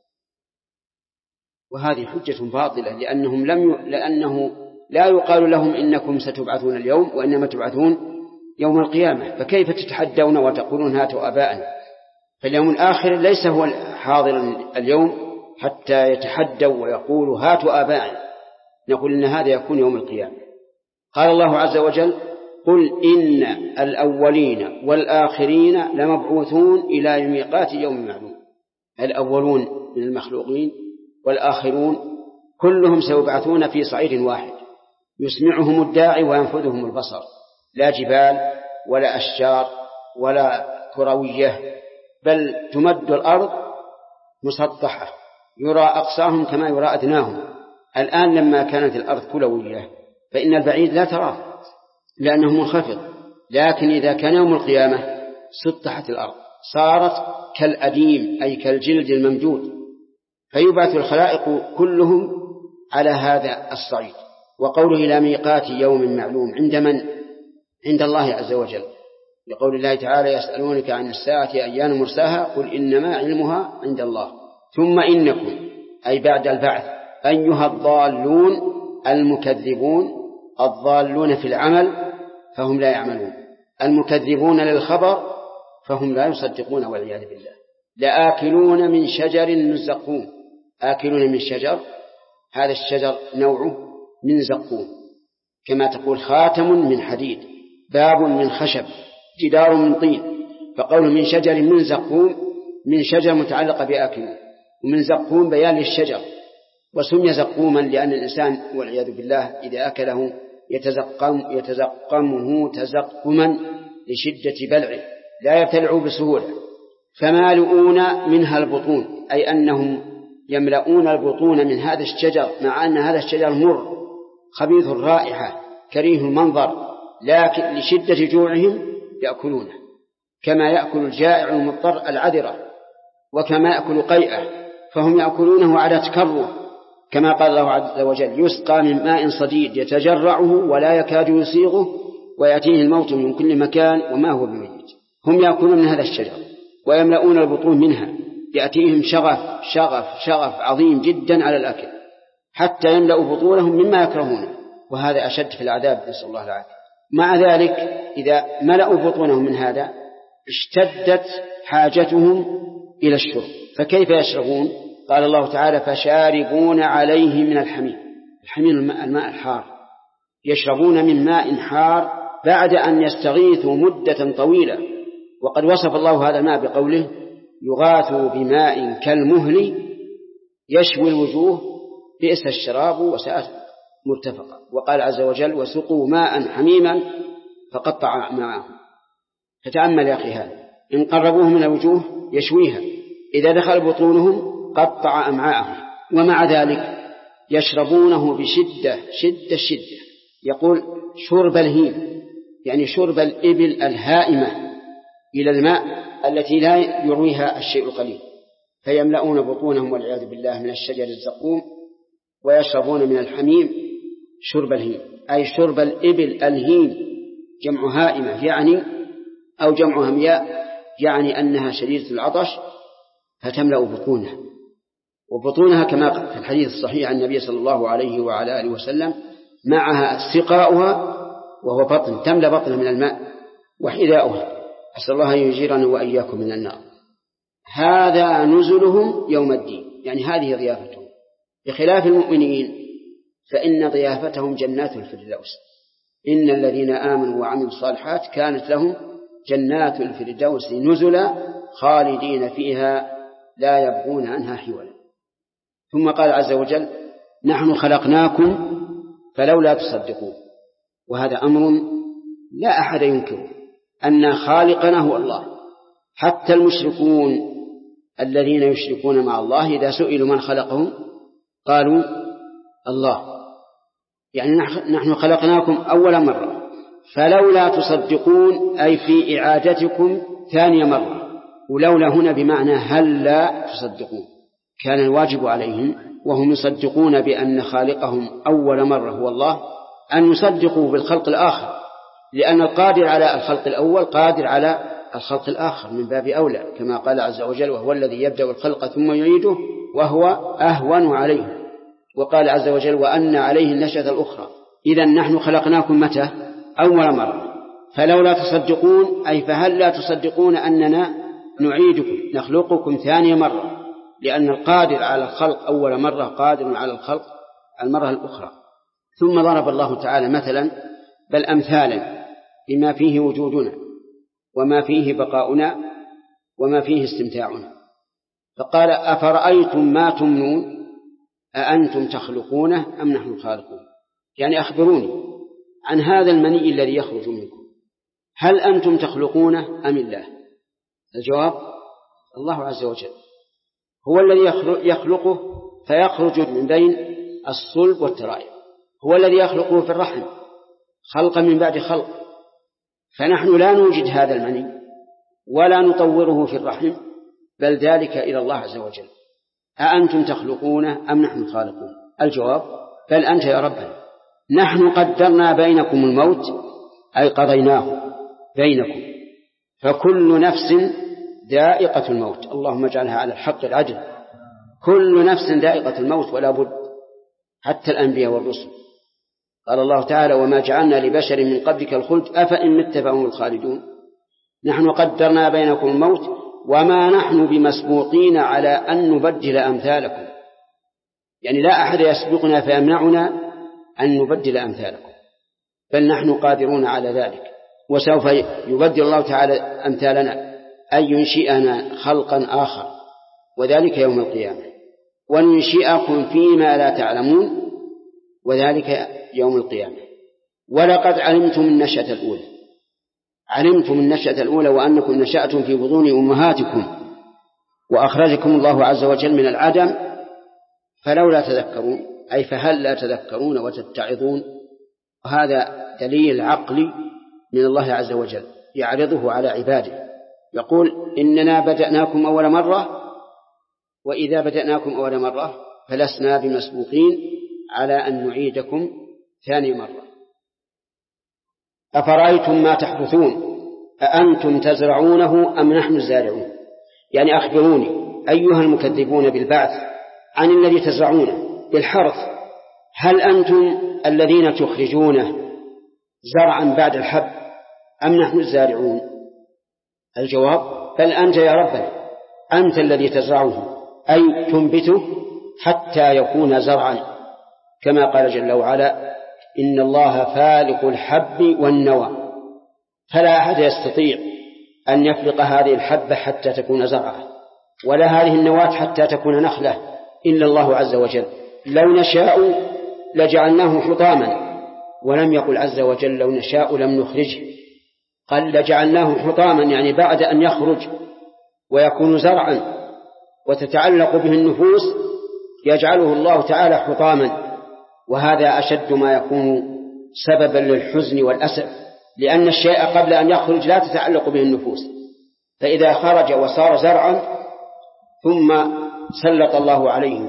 وهذه حجة باطلة، لأنه لا يقال لهم إنكم ستبعثون اليوم، وإنما تبعثون يوم القيامة، فكيف تتحدون وتقولون هاتوا آباءنا؟ فاليوم الآخر ليس هو حاضر اليوم حتى يتحدوا ويقولوا هاتوا آباءنا، نقول إن هذا يكون يوم القيامة. قال الله عز وجل قل إن الأولين والآخرين لمبعوثون إلى ميقات يوم معلوم. الأولون من المخلوقين والآخرون كلهم سيبعثون في صعيد واحد يسمعهم الداعي وينفذهم البصر، لا جبال ولا أشجار ولا كروية، بل تمد الأرض مسطحة يرى أقصاهم كما يرى أدناهم. الآن لما كانت الأرض كروية فإن البعيد لا تراه لأنه منخفض، لكن إذا كان يوم القيامة سطحت الأرض صارت كالأديم أي كالجلد الممدود، فيبعث الخلائق كلهم على هذا الصعيد. وقوله إلى ميقات يوم معلوم عند من؟ عند الله عز وجل، لقول الله تعالى يسألونك عن الساعة أيان مرساها قل إنما علمها عند الله. ثم إنكم أي بعد البعث أيها الضالون المكذبون، الضالون في العمل فهم لا يعملون، المكذبون للخبر فهم لا يصدقون والعياذ بالله. لآكلون من شجر من زقوم، آكلون من شجر، هذا الشجر نوعه من زقوم، كما تقول خاتم من حديد، باب من خشب، جدار من طين، فقوله من شجر من زقوم من شجر متعلقة بآكلون، ومن زقوم بيان للشجر. وسمي زقوما لأن الإنسان والعياذ بالله إذا أكله يتزقمه تزقما لشدة بلعه، لا يبتلع بسهولة. فمالؤون منها البطون، أي أنهم يملؤون البطون من هذا الشجر، مع أن هذا الشجر مر خبيث الرائحة كريه المنظر، لكن لشدة جوعهم يأكلونه، كما يأكل الجائع المضطر العذرة، وكما يأكل قيئة، فهم يأكلونه على تكره، كما قال الله عز وجل يسقى من ماء صديد يتجرعه ولا يكاد يسيغه ويأتيه الموت من كل مكان وما هو بميت. هم يأكلون من هذا الشجر ويملؤون البطون منها، يأتيهم شغف عظيم جدا على الأكل حتى يملأوا بطونهم مما يكرهونه، وهذا أشد في العذاب، نسأل الله العافية. مع ذلك إذا ملأوا بطونهم من هذا اشتدت حاجتهم إلى الشرب، فكيف يشربون؟ قال الله تعالى فشاربون عليه من الحميم. الحميم الماء الحار، يشربون من ماء حار بعد أن يستغيثوا مدة طويلة. وقد وصف الله هذا الماء بقوله يغاثوا بماء كالمهل يشوي الوجوه بئس الشراب وساءت مرتفقا. وقال عز وجل وسقوا ماء حميما فقطع معهم. فتأمل يا أخي هذا، إن قربوه من الوجوه يشويها، إذا دخل بطونهم قطع أمعاءهم، ومع ذلك يشربونه بشدة شدة. يقول شرب الهيم، يعني شرب الإبل الهائمة إلى الماء التي لا يرويها الشيء القليل، فيملؤون بطونهم والعياذ بالله من الشجر الزقوم، ويشربون من الحميم شرب الهيم، أي شرب الإبل الهيم، جمع هائمة يعني أو جمع همياء، يعني أنها شديدة العطش فتملأ بطونها. وبطونها كما في الحديث الصحيح عن النبي صلى الله عليه وعلى آله وسلم معها سقاؤها وهو بطن، تملأ بطن من الماء وحذاؤها. أسأل الله أن يجيرنا وإياكم من النار. هذا نزلهم يوم الدين، يعني هذه ضيافتهم، بخلاف المؤمنين فإن ضيافتهم جنات الفردوس. إن الذين آمنوا وعملوا الصالحات كانت لهم جنات الفردوس نزلا خالدين فيها لا يبغون عنها حولا. ثم قال عز وجل نحن خلقناكم فلولا تصدقون. وهذا أمر لا أحد ينكره، أن خالقنا هو الله. حتى المشركون الذين يشركون مع الله إذا سئلوا من خلقهم قالوا الله، يعني نحن خلقناكم أول مرة فلولا تصدقون، أي في إعادتكم ثانية مرة. ولولا هنا بمعنى هل لا تصدقون، كان الواجب عليهم وهم يصدقون بأن خالقهم أول مرة هو الله أن يصدقوا بالخلق الآخر، لأن القادر على الخلق الأول قادر على الخلق الآخر من باب أولى، كما قال عز وجل وهو الذي يبدأ الخلق ثم يعيده وهو أهون عليه. وقال عز وجل وأن عليه النشأة الأخرى. إذن نحن خلقناكم متى؟ أول مرة. فلولا تصدقون، أي فهل لا تصدقون أننا نعيدكم نخلقكم ثاني مرة، لأن القادر على الخلق أول مرة قادر على الخلق المرة الأخرى. ثم ضرب الله تعالى مثلا بل أمثالا بما فيه وجودنا وما فيه بقاؤنا وما فيه استمتاعنا، فقال أفرأيتم ما تمنون أأنتم تخلقونه أم نحن الخالقون؟ يعني أخبروني عن هذا المني الذي يخرج منكم، هل أنتم تخلقونه أم الله؟ الجواب الله عز وجل هو الذي يخلقه فيخرج من بين الصلب والترائب، هو الذي يخلقه في الرحم خلقا من بعد خلق، فنحن لا نوجد هذا المني ولا نطوره في الرحم، بل ذلك إلى الله عز وجل. أأنتم تخلقونه أم نحن الخالقون؟ الجواب بل أنت يا ربنا، نحن قدرنا بينكم الموت أي قضيناه بينكم، فكل نفس ذائقة الموت، اللهم اجعلها على الحق العدل، كل نفس ذائقة الموت ولا بد، حتى الأنبياء والرسل. قال الله تعالى وما جعلنا لبشر من قبلك الخلد أفإن مت فهم الخالدون. نحن قدرنا بينكم الموت وما نحن بمسبوقين على أن نبدل أمثالكم، يعني لا أحد يسبقنا فيمنعنا أن نبدل أمثالكم، بل نحن قادرون على ذلك، وسوف يبدل الله تعالى أمثالنا أن ينشئنا خلقا آخر، وذلك يوم القيامة، وننشئكم فيما لا تعلمون، وذلك يوم القيامة. ولقد علمتم النشأة الأولى، علمتم النشأة الأولى وأنكم نشأتم في بطون أمهاتكم وأخرجكم الله عز وجل من العدم، فلولا تذكرون أي فهل لا تذكرون وتتعظون؟ وهذا دليل عقلي من الله عز وجل يعرضه على عباده، يقول إننا بدأناكم أول مرة، وإذا بدأناكم أول مرة فلسنا بمسبوقين على أن نعيدكم ثاني مرة. أفرأيتم ما تحرثون أأنتم تزرعونه أم نحن الزارعون؟ يعني أخبروني أيها المكذبون بالبعث عن الذي تزرعونه بالحرث، هل أنتم الذين تخرجونه زرعا بعد الحب أم نحن الزارعون؟ الجواب بل أنت يا ربنا، أنت الذي تزرعه أي تنبته حتى يكون زرعا، كما قال جل وعلا إن الله فالق الحب والنوى، فلا أحد يستطيع أن يفلق هذه الحبة حتى تكون زرعا، ولا هذه النواة حتى تكون نخلة إلا الله عز وجل. لو نشاء لجعلناه حطاما، ولم يقل عز وجل لو نشاء لم نخرجه، قال لجعلناه حطاما، يعني بعد أن يخرج ويكون زرعا وتتعلق به النفوس يجعله الله تعالى حطاما، وهذا أشد ما يكون سببا للحزن والأسف، لأن الشيء قبل أن يخرج لا تتعلق به النفوس، فإذا خرج وصار زرعا ثم سلط الله عليه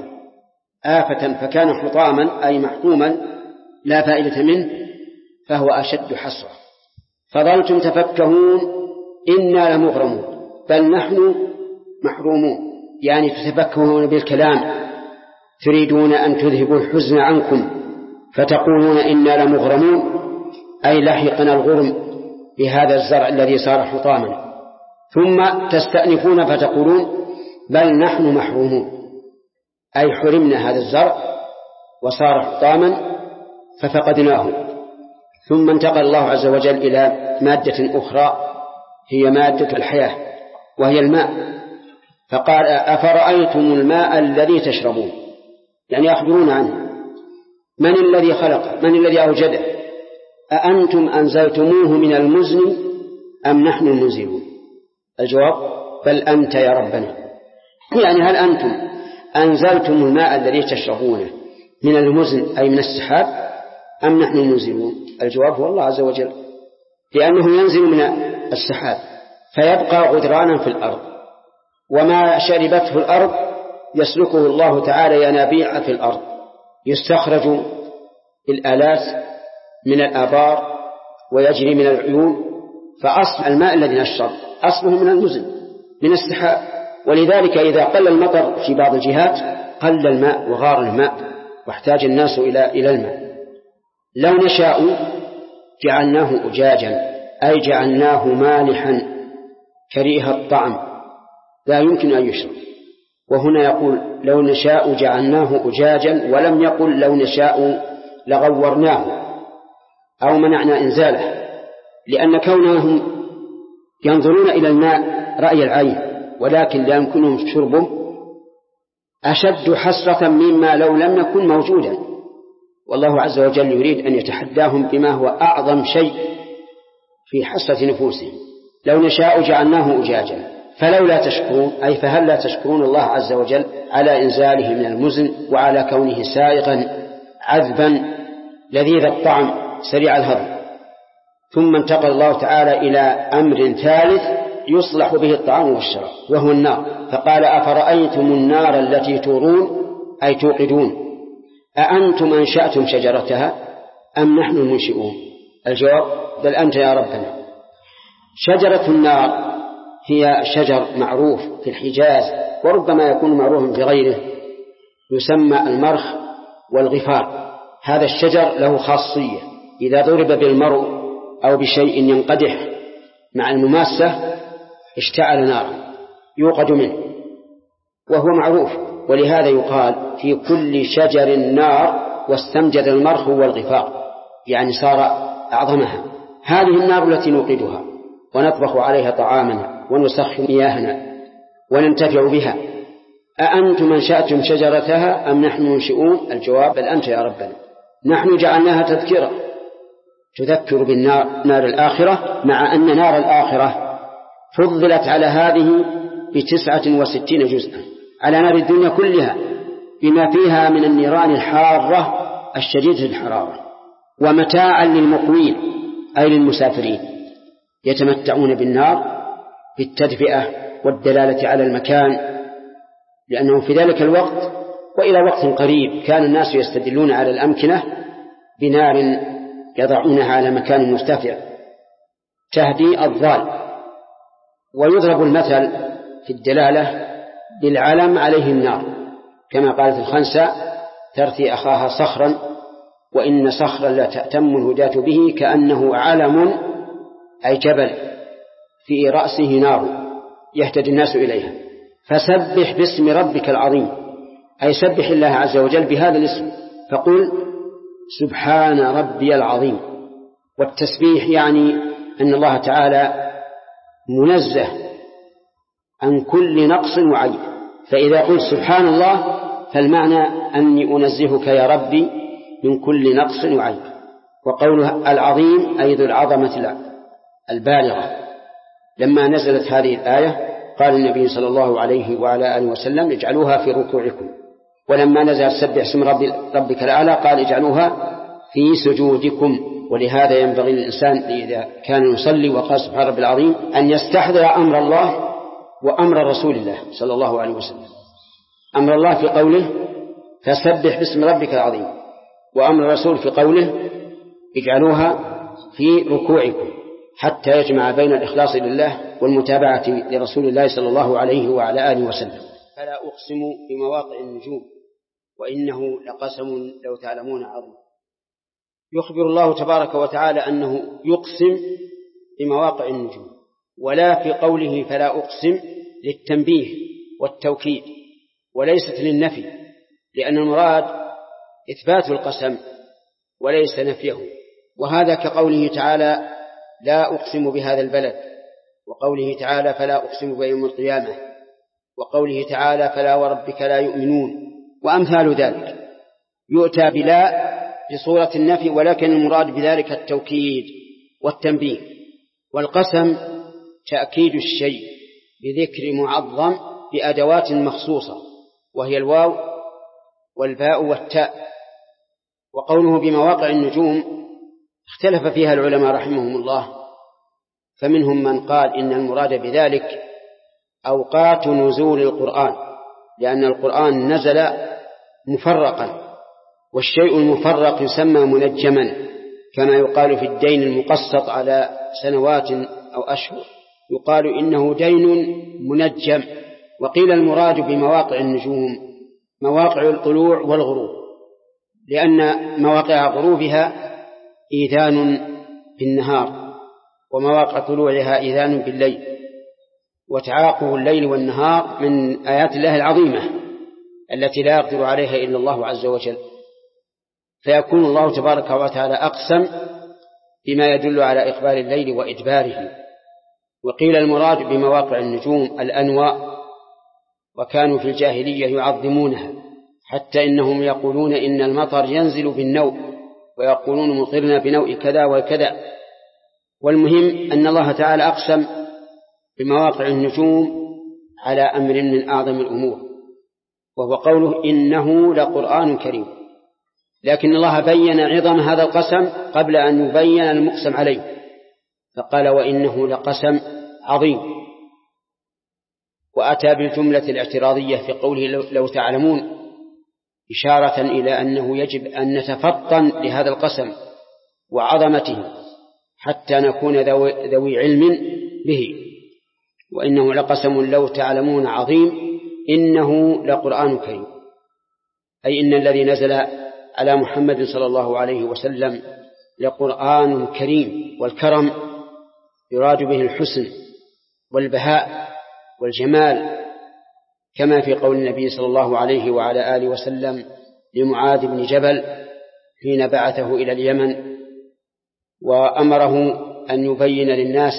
آفة فكان حطاما أي محطوما لا فائدة منه، فهو أشد حسرة. فظلتم تفكهون إنا لمغرمون، بل نحن محرومون، يعني تتفكهون بالكلام، تريدون أن تذهبوا الحزن عنكم فتقولون إنا لمغرمون، أي لحقنا الغرم بهذا الزرع الذي صار حطاما، ثم تستأنفون فتقولون بل نحن محرومون، أي حرمنا هذا الزرع وصار حطاما ففقدناه. ثم انتقل الله عز وجل إلى مادة أخرى هي مادة الحياة وهي الماء، فقال أفرأيتم الماء الذي تشربون، يعني أخبرون عنه، من الذي خلقه، من الذي أوجده، أأنتم أنزلتموه من المزن أم نحن المنزلون؟ الجواب بل أنت يا ربنا، يعني هل أنتم أنزلتم الماء الذي تشربونه من المزن أي من السحاب أم نحن المنزلون؟ الجواب هو الله عز وجل، لأنه ينزل من السحاب فيبقى غدرانا في الأرض، وما شربته الأرض يسلكه الله تعالى ينابيع في الأرض، يستخرج الآلاس من الآبار ويجري من العيون، فأصل الماء الذي نشرب أصله من المزن من السحاب، ولذلك إذا قل المطر في بعض الجهات قل الماء وغار الماء واحتاج الناس إلى الماء. لو نشاء جعلناه أجاجا أي جعلناه مالحا كريه الطعم لا يمكن أن يشرب. وهنا يقول لو نشاء جعلناه أجاجا، ولم يقل لو نشاء لغورناه أو منعنا إنزاله، لأن كونهم ينظرون إلى الماء رأي العين ولكن لا يمكنهم شربه أشد حسرة مما لو لم يكن موجودا. والله عز وجل يريد أن يتحداهم بما هو أعظم شيء في حسرة نفوسهم. لو نشاء جعلناه أجاجا فلولا تشكرون، أي فهل لا تشكرون الله عز وجل على إنزاله من المزن وعلى كونه سائغا عذبا لذيذ الطعم سريع الهضم. ثم انتقل الله تعالى إلى أمر ثالث يصلح به الطعام والشراب وهو النار، فقال أفرأيتم النار التي تورون أي توقدون أأنتم أنشأتم شجرتها أم نحن المنشئون؟ الجواب بل أنت يا ربنا. شجرة النار هي شجر معروف في الحجاز وربما يكون معروفا في غيره، يسمى المرخ والغفار. هذا الشجر له خاصية، إذا ضرب بالمرء أو بشيء ينقدح مع المماسة اشتعل نارا يوقد منه، وهو معروف. ولهذا يقال في كل شجر نار واستمجد المرخ والغفار، يعني صار أعظمها. هذه النار التي نوقدها ونطبخ عليها طعامنا ونسخن مياهنا وننتفع بها. أأنتم أنشأتم شجرتها أم نحن منشئون؟ الجواب بل أنت يا ربنا. نحن جعلناها تذكرة تذكر بالنار نار الآخرة، مع أن نار الآخرة فضلت على هذه ب69 جزءا على نار الدنيا كلها بما فيها من النيران الحارة الشديدة الحرارة. ومتاعا للمقوين أي للمسافرين يتمتعون بالنار بالتدفئة والدلالة على المكان، لأنه في ذلك الوقت وإلى وقت قريب كان الناس يستدلون على الأمكنة بنار يضعونها على مكان مرتفع تهدي الضال. ويضرب المثل في الدلالة بالعلم عليه النار، كما قالت الخنساء ترثي أخاها صخرا وإن صخرا لا تأتم الهداة به كأنه علم أي جبل في رأسه نار يهتدي الناس إليها. فسبح باسم ربك العظيم أي سبح الله عز وجل بهذا الاسم، فقل سبحان ربي العظيم. والتسبيح يعني أن الله تعالى منزه عن كل نقص وعيب، فإذا قلت سبحان الله فالمعنى أني أنزهك يا ربي من كل نقص وعيب. وقوله العظيم أي ذو العظمة البالغة. لما نزلت هذه الآية قال النبي صلى الله عليه وعلى آله وسلم اجعلوها في ركوعكم، ولما نزل سبح اسم ربك الأعلى قال اجعلوها في سجودكم. ولهذا ينبغي للإنسان إذا كان يصلي وقال سبحان ربي العظيم أن يستحضر أمر الله وأمر رسول الله صلى الله عليه وسلم. أمر الله في قوله فسبح باسم ربك العظيم، وأمر الرسول في قوله اجعلوها في ركوعكم، حتى يجمع بين الإخلاص لله والمتابعة لرسول الله صلى الله عليه وعلى آله وسلم. فلا أقسم بمواقع النجوم وإنه لقسم لو تعلمون عظيم. يخبر الله تبارك وتعالى أنه يقسم بمواقع النجوم، ولا في قوله فلا أقسم للتنبيه والتوكيد وليست للنفي، لأن المراد إثبات القسم وليس نفيه. وهذا كقوله تعالى لا أقسم بهذا البلد، وقوله تعالى فلا أقسم بيوم القيامة، وقوله تعالى فلا وربك لا يؤمنون، وأمثال ذلك. يؤتى بلا بصورة النفي، ولكن المراد بذلك التوكيد والتنبيه. والقسم تأكيد الشيء بذكر معظم بأدوات مخصوصة وهي الواو والباء والتاء. وقوله بمواقع النجوم اختلف فيها العلماء رحمهم الله، فمنهم من قال إن المراد بذلك أوقات نزول القرآن، لأن القرآن نزل مفرقا، والشيء المفرق يسمى منجما، كما يقال في الدين المقسط على سنوات أو أشهر يقال إنه دين منجم. وقيل المراد بمواقع النجوم مواقع الطلوع والغروب، لأن مواقع غروبها إيذان بالنهار ومواقع طلوعها إيذان بالليل. وتعاقب الليل والنهار من آيات الله العظيمة التي لا يقدر عليها إلا الله عز وجل، فيكون الله تبارك وتعالى أقسم بما يدل على إقبال الليل وإدباره. وقيل المراد بمواقع النجوم الأنواء، وكانوا في الجاهلية يعظمونها حتى إنهم يقولون إن المطر ينزل بالنوء، ويقولون مطرنا بنوء كذا وكذا. والمهم أن الله تعالى أقسم بمواقع النجوم على أمر من أعظم الأمور، وهو قوله إنه لقرآن كريم. لكن الله بين عظم هذا القسم قبل أن يبين المقسم عليه، فقال وإنه لقسم عظيم، وأتى بالجملة الاعتراضية في قوله لو تعلمون، إشارة إلى أنه يجب أن نتفطن لهذا القسم وعظمته حتى نكون ذوي علم به. وإنه لقسم لو تعلمون عظيم إنه لقرآن كريم، أي إن الذي نزل على محمد صلى الله عليه وسلم لقرآن كريم. والكرم يراد به الحسن والبهاء والجمال، كما في قول النبي صلى الله عليه وعلى آله وسلم لمعاذ بن جبل حين بعثه إلى اليمن وأمره أن يبين للناس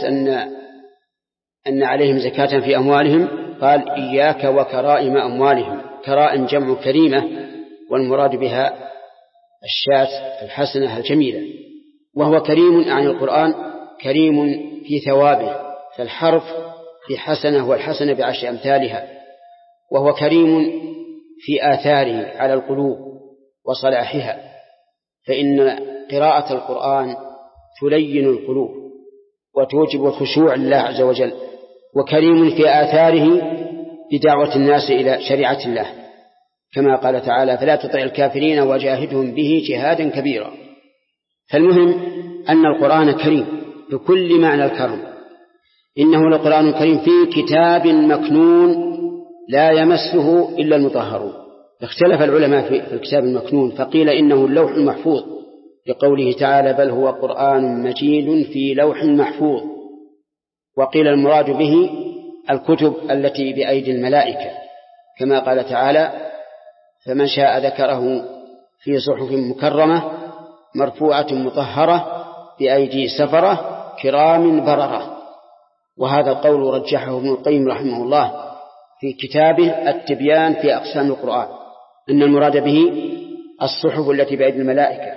أن عليهم زكاة في أموالهم، قال إياك وكرائم أموالهم. كراء جمع كريمة، والمراد بها الشاة الحسنة الجميلة. وهو كريم عن القرآن كريم في ثوابه، فالحرف في حسنة والحسنة بعشر أمثالها. وهو كريم في آثاره على القلوب وصلاحها، فإن قراءة القرآن تلين القلوب وتوجب الخشوع لله عز وجل. وكريم في آثاره بدعوة الناس إلى شريعة الله، كما قال تعالى فلا تطع الكافرين وجاهدهم به جهادا كبيرا. فالمهم أن القرآن كريم بكل معنى الكرم. إنه لقرآن كريم في كتاب مكنون لا يمسه إلا المطهرون. اختلف العلماء في الكتاب المكنون، فقيل إنه اللوح المحفوظ لقوله تعالى بل هو قرآن مجيد في لوح محفوظ. وقيل المراد به الكتب التي بأيدي الملائكة، كما قال تعالى فمن شاء ذكره في صحف مكرمة مرفوعة مطهرة بأيدي سفرة كرام بررة. وهذا القول رجحه ابن القيم رحمه الله في كتابه التبيان في أقسام القرآن، أن المراد به الصحف التي بأيدي الملائكة.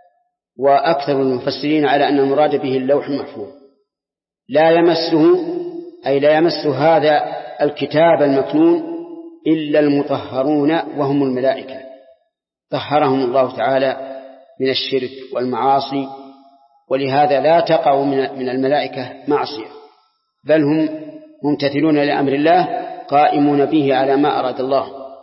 وأكثر المفسرين على أن المراد به اللوح المحفوظ. لا يمسه أي لا يمس هذا الكتاب المكنون إلا المطهرون وهم الملائكة، طهرهم الله تعالى من الشرك والمعاصي، ولهذا لا تقع من الملائكة معصية، بل هم ممتثلون لأمر الله قائمون به على ما أراد الله.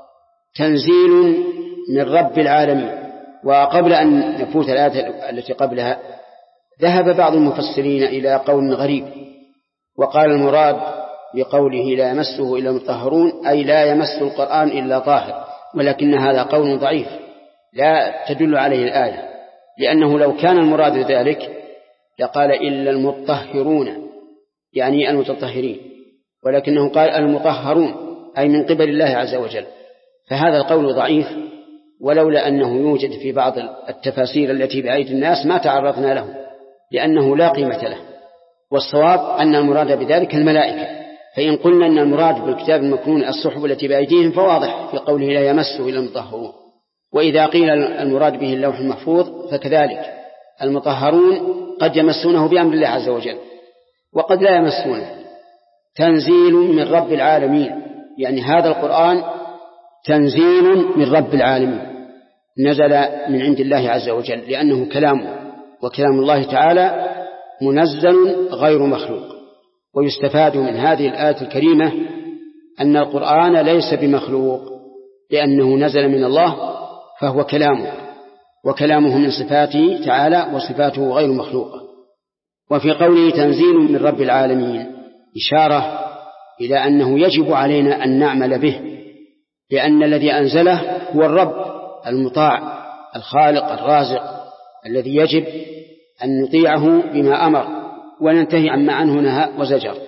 تنزيل من رب العالمين. وقبل أن نفوت الآية التي قبلها ذهب بعض المفسرين إلى قول غريب، وقال المراد بقوله لا يمسه إلا المطهرون أي لا يمس القرآن إلا طاهر، ولكن هذا قول ضعيف لا تدل عليه الآية، لأنه لو كان المراد ذلك لقال إلا المطهرون يعني المتطهرين، ولكنه قال المطهرون أي من قبل الله عز وجل، فهذا القول ضعيف، ولولا أنه يوجد في بعض التفاسير التي بأيدي الناس ما تعرضنا له لأنه لا قيمة له. والصواب أن المراد بذلك الملائكة. فإن قلنا أن المراد بالكتاب المكنون الصحف التي بأيديهم فواضح في قوله لا يمسه إلا المطهرون. وإذا قيل المراد به اللوح المحفوظ فكذلك المطهرون قد يمسونه بأمر الله عز وجل وقد لا يمسونه. تنزيل من رب العالمين، يعني هذا القرآن تنزيل من رب العالمين، نزل من عند الله عز وجل لأنه كلامه، وكلام الله تعالى منزل غير مخلوق. ويستفاد من هذه الآية الكريمة أن القرآن ليس بمخلوق لأنه نزل من الله، فهو كلامه، وكلامه من صفاته تعالى وصفاته غير مخلوقة. وفي قوله تنزيل من رب العالمين إشارة إلى أنه يجب علينا أن نعمل به، لأن الذي أنزله هو الرب المطاع الخالق الرازق الذي يجب أن نطيعه بما أمر وننتهي عما عنه نهى وزجر.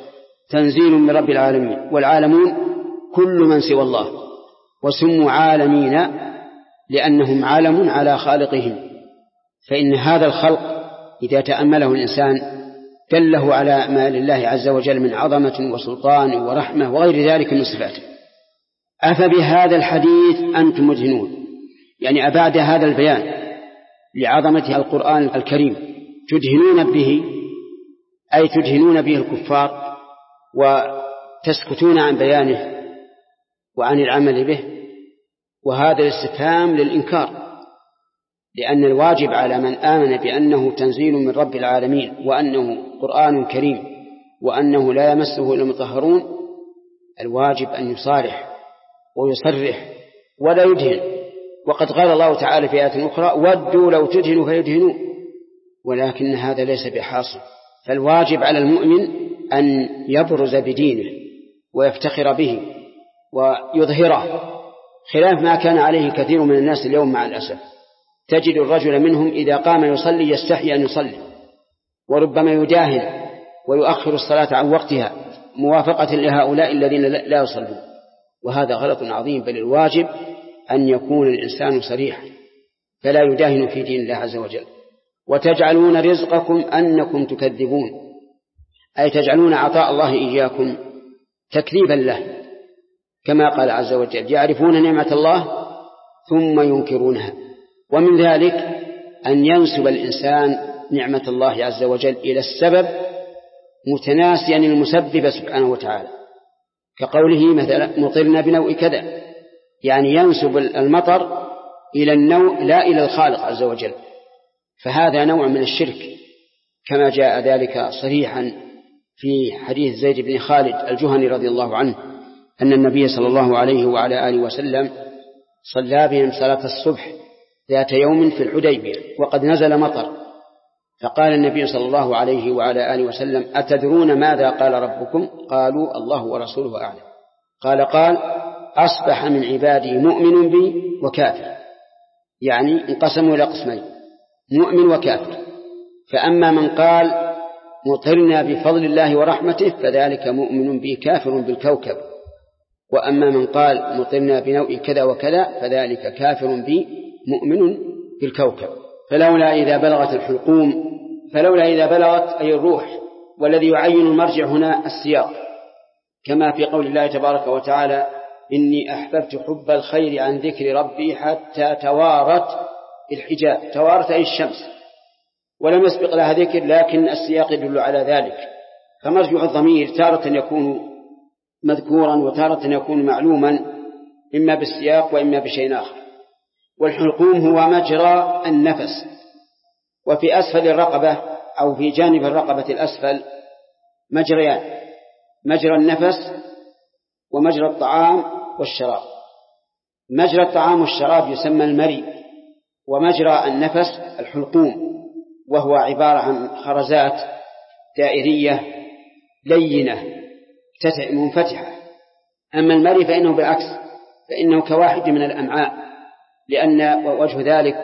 تنزيل من رب العالمين، والعالمون كل من سوى الله، وسموا عالمين لأنهم عالم على خالقهم. فإن هذا الخلق إذا تأمله الإنسان دله على ما لله عز وجل من عظمة وسلطان ورحمة وغير ذلك من صفاته. أفبهذا الحديث أنتم مدهنون، يعني أبعد هذا البيان لعظمة القرآن الكريم تدهنون به، أي تدهنون به الكفار وتسكتون عن بيانه وعن العمل به. وهذا الاستفهام للإنكار، لأن الواجب على من آمن بأنه تنزيل من رب العالمين وأنه قرآن كريم وأنه لا يمسه إلا المطهرون، الواجب أن يصارح ويصرح ولا يدهن. وقد قال الله تعالى في آية أخرى: ودوا لو تدهنوا فيدهنون، ولكن هذا ليس بحاصل. فالواجب على المؤمن أن يبرز بدينه ويفتخر به ويظهره، خلاف ما كان عليه كثير من الناس اليوم مع الأسف. تجد الرجل منهم إذا قام يصلي يستحي أن يصلي، وربما يداهن ويؤخر الصلاة عن وقتها موافقة لهؤلاء الذين لا يصلون، وهذا غلط عظيم. بل الواجب أن يكون الإنسان صريحا فلا يداهن في دين الله عز وجل. وتجعلون رزقكم أنكم تكذبون، أي تجعلون عطاء الله إياكم تكذيبا له، كما قال عز وجل: يعرفون نعمة الله ثم ينكرونها. ومن ذلك أن ينسب الإنسان نعمة الله عز وجل إلى السبب متناسيا المسبب سبحانه وتعالى، كقوله مثلا: مطرنا بنوء كذا، يعني ينسب المطر إلى النوء لا إلى الخالق عز وجل، فهذا نوع من الشرك، كما جاء ذلك صريحا في حديث زيد بن خالد الجهني رضي الله عنه أن النبي صلى الله عليه وعلى آله وسلم صلى بهم صلاة الصبح ذات يوم في الحديبية وقد نزل مطر، فقال النبي صلى الله عليه وعلى آله وسلم: أتدرون ماذا قال ربكم؟ قالوا: الله ورسوله أعلم. قال: أصبح من عبادي مؤمن بي وكافر، يعني انقسموا إلى قسمين: مؤمن وكافر. فأما من قال مطرنا بفضل الله ورحمته فذلك مؤمن بي كافر بالكوكب، وأما من قال مطرنا بنوء كذا وكذا فذلك كافر بي مؤمن بالكوكب. فلولا إذا بلغت أي الروح، والذي يعين المرجع هنا السياق، كما في قول الله تبارك وتعالى: إني أحببت حب الخير عن ذكر ربي حتى توارت الحجاب. توارت أي الشمس، ولم يسبق لها ذكر، لكن السياق يدل على ذلك. فمرجع الضمير تارة يكون مذكورا وتارة يكون معلوما، إما بالسياق وإما بشيء آخر. والحلقوم هو مجرى النفس، وفي أسفل الرقبة أو في جانب الرقبة الأسفل مجريان: مجرى النفس ومجرى الطعام والشراب. مجرى الطعام والشراب يسمى المري، ومجرى النفس الحلقوم، وهو عبارة عن خرزات دائرية لينة منفتحة. أما المري فإنه بالعكس، فإنه كواحد من الأمعاء، لأن وجه ذلك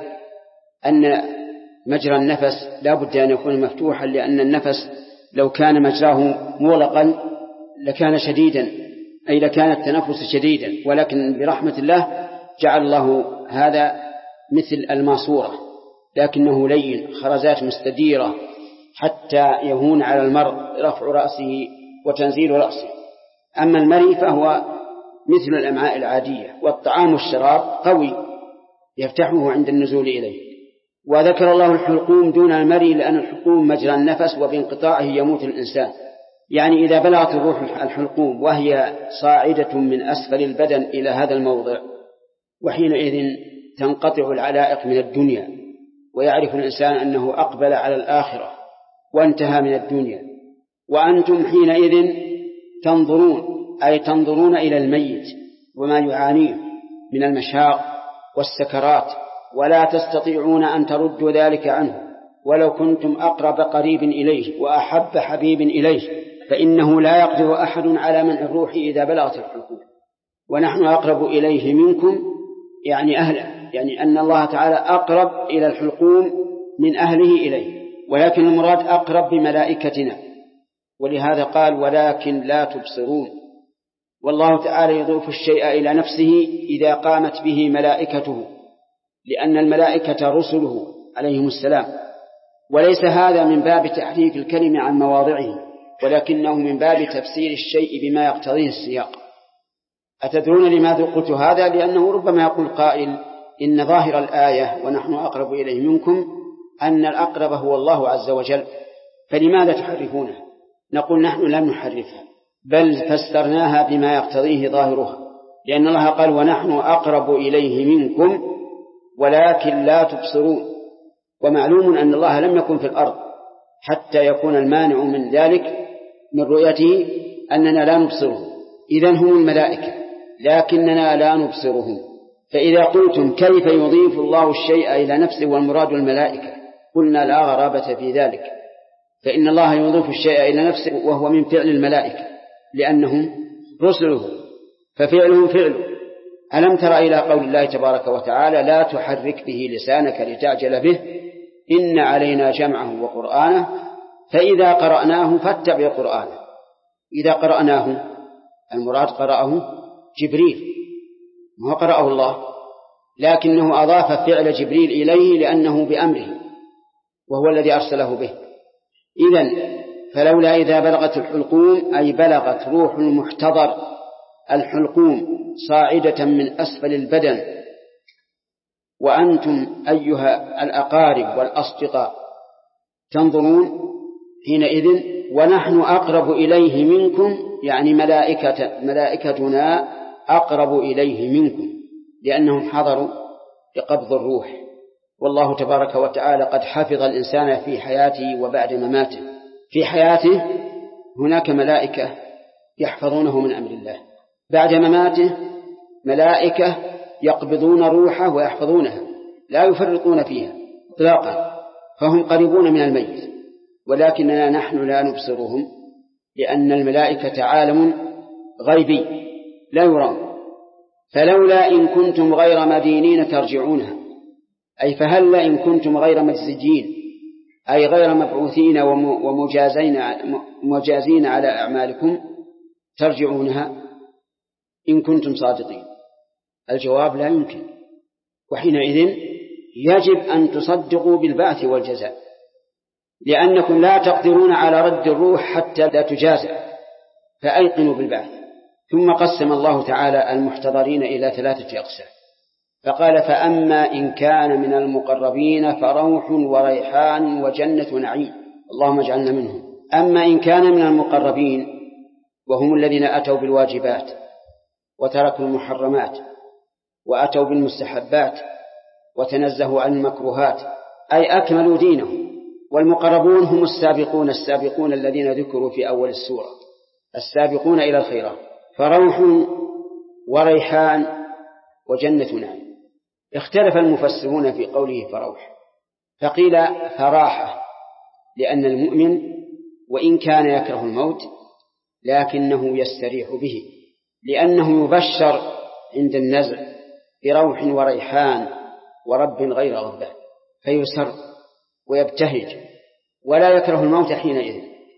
أن مجرى النفس لا بد أن يكون مفتوحا، لأن النفس لو كان مجراه مغلقا لكان شديدا، أي لكان التنفس شديدا، ولكن برحمة الله جعل الله هذا مثل الماسورة، لكنه لين، خرزات مستديرة حتى يهون على المرء رفع رأسه وتنزيل رأسه. أما المري فهو مثل الأمعاء العادية. والطعام والشراب قوي يفتحه عند النزول إليه. وذكر الله الحلقوم دون المري لأن الحلقوم مجرى النفس وبانقطاعه يموت الإنسان، يعني إذا بلغت الروح الحلقوم وهي صاعدة من أسفل البدن إلى هذا الموضع، وحينئذ تنقطع العلائق من الدنيا، ويعرف الإنسان أنه أقبل على الآخرة وانتهى من الدنيا. وأنتم حينئذ تنظرون، أي تنظرون إلى الميت وما يعانيه من المشاق والسكرات، ولا تستطيعون أن تردوا ذلك عنه، ولو كنتم أقرب قريب إليه وأحب حبيب إليه، فإنه لا يقدر أحد على منع الروح إذا بلغت الحلقوم، ونحن أقرب إليه منكم، يعني أهله، يعني أن الله تعالى أقرب إلى الحلقوم من أهله إليه، ولكن المراد أقرب بملائكتنا، ولهذا قال ولكن لا تبصرون. والله تعالى يضيف الشيء إلى نفسه إذا قامت به ملائكته، لأن الملائكة رسله عليهم السلام، وليس هذا من باب تحريف الكلمة عن مواضعه، ولكنه من باب تفسير الشيء بما يقتضيه السياق. أتدرون لماذا قلت هذا؟ لأنه ربما يقول قائل إن ظاهر الآية ونحن أقرب إليه منكم أن الأقرب هو الله عز وجل، فلماذا تحرفونه؟ نقول نحن لم نحرفها، بل فسرناها بما يقتضيه ظاهرها، لأن الله قال ونحن أقرب إليه منكم ولكن لا تبصرون. ومعلوم أن الله لم يكن في الأرض حتى يكون المانع من ذلك من رؤيته أننا لا نبصره، إذن هم الملائكة لكننا لا نبصرهم. فإذا قلتم كيف يضيف الله الشيء إلى نفسه والمراد الملائكة، قلنا لا غرابة في ذلك، فإن الله يضيف الشيء إلى نفسه وهو من فعل الملائكة لأنهم رسله، ففعلهم فعله. ألم تر إلى قول الله تبارك وتعالى لا تحرك به لسانك لتعجل به إن علينا جمعه وقرآنه فإذا قرأناه فاتبع قرآنه. إذا قرأناه المراد قرأه جبريل، ما قرأه الله، لكنه أضاف فعل جبريل إليه لأنه بأمره وهو الذي أرسله به. إذن فلولا إذا بلغت الحلقوم أي بلغت روح المحتضر الحلقوم صاعدة من أسفل البدن وأنتم أيها الأقارب والأصدقاء تنظرون حينئذ ونحن أقرب إليه منكم، يعني ملائكتنا أقرب إليه منكم لأنهم حضروا بقبض الروح. والله تبارك وتعالى قد حفظ الإنسان في حياته وبعد مماته. في حياته هناك ملائكة يحفظونه من أمر الله، بعد مماته ملائكة يقبضون روحه ويحفظونها لا يفرطون فيها إطلاقا، فهم قريبون من الميت، ولكننا نحن لا نبصرهم لأن الملائكة عالم غيبي لا يرام. فلولا إن كنتم غير مدينين ترجعونها، أي فهل إن كنتم غير مجزيين أي غير مبعوثين ومجازين على أعمالكم ترجعونها إن كنتم صادقين. الجواب لا يمكن، وحينئذ يجب أن تصدقوا بالبعث والجزاء، لأنكم لا تقدرون على رد الروح حتى لا تجازى، فأيقنوا بالبعث. ثم قسم الله تعالى المحتضرين إلى 3 أقسام، فقال فأما إن كان من المقربين فروح وريحان وجنة نعيم، اللهم اجعلنا منهم. أما إن كان من المقربين وهم الذين أتوا بالواجبات وتركوا المحرمات وأتوا بالمستحبات وتنزهوا عن المكروهات أي أكملوا دينهم، والمقربون هم السابقون الذين ذكروا في أول السورة، السابقون إلى الخيرات، فروح وريحان وجنة نعيم. اختلف المفسرون في قوله فروح، فقيل فراحة لأن المؤمن وإن كان يكره الموت لكنه يستريح به، لأنه يبشر عند النزع بروح وريحان ورب غير غضبان، فيسر ويبتهج ولا يكره الموت حينئذ،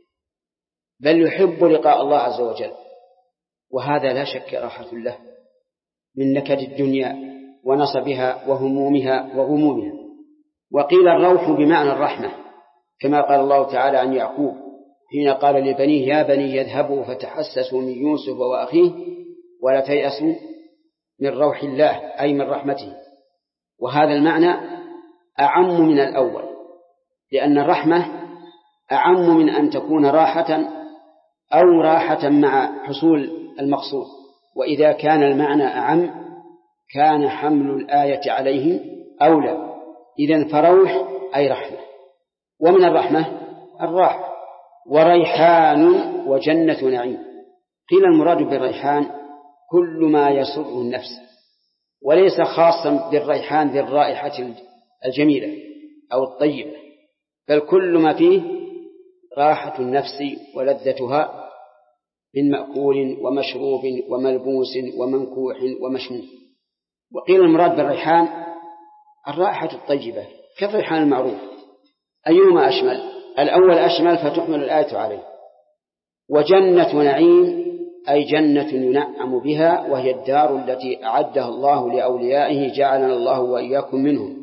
بل يحب لقاء الله عز وجل، وهذا لا شك راحة له من نكد الدنيا ونصبها وهمومها وغمومها. وقيل الروح بمعنى الرحمة، كما قال الله تعالى عن يعقوب حين قال لبنيه يا بني يذهبوا فتحسسوا من يوسف وأخيه ولا تيأسوا من روح الله أي من رحمته. وهذا المعنى أعم من الأول، لأن الرحمة أعم من أن تكون راحة أو راحة مع حصول المقصود، وإذا كان المعنى أعم كان حمل الآية عليه أولى. إذن فروح أي رحمة، ومن الرحمة الراحة. وريحان وجنة نعيم، قيل المراد بالريحان كل ما يسر النفس، وليس خاصا بالريحان ذي الرائحة الجميلة أو الطيبة، بل كل ما فيه راحة النفس ولذتها من مأكول ومشروب وملبوس ومنكوح ومشموم. وقيل المراد بالريحان الرائحة الطيبة كالريحان المعروف. أيهما أشمل؟ الأول أشمل فتحمل الآية عليه، وجنة نعيم أي جنة ينعم بها، وهي الدار التي أعدها الله لأوليائه جعلنا الله وإياكم منهم.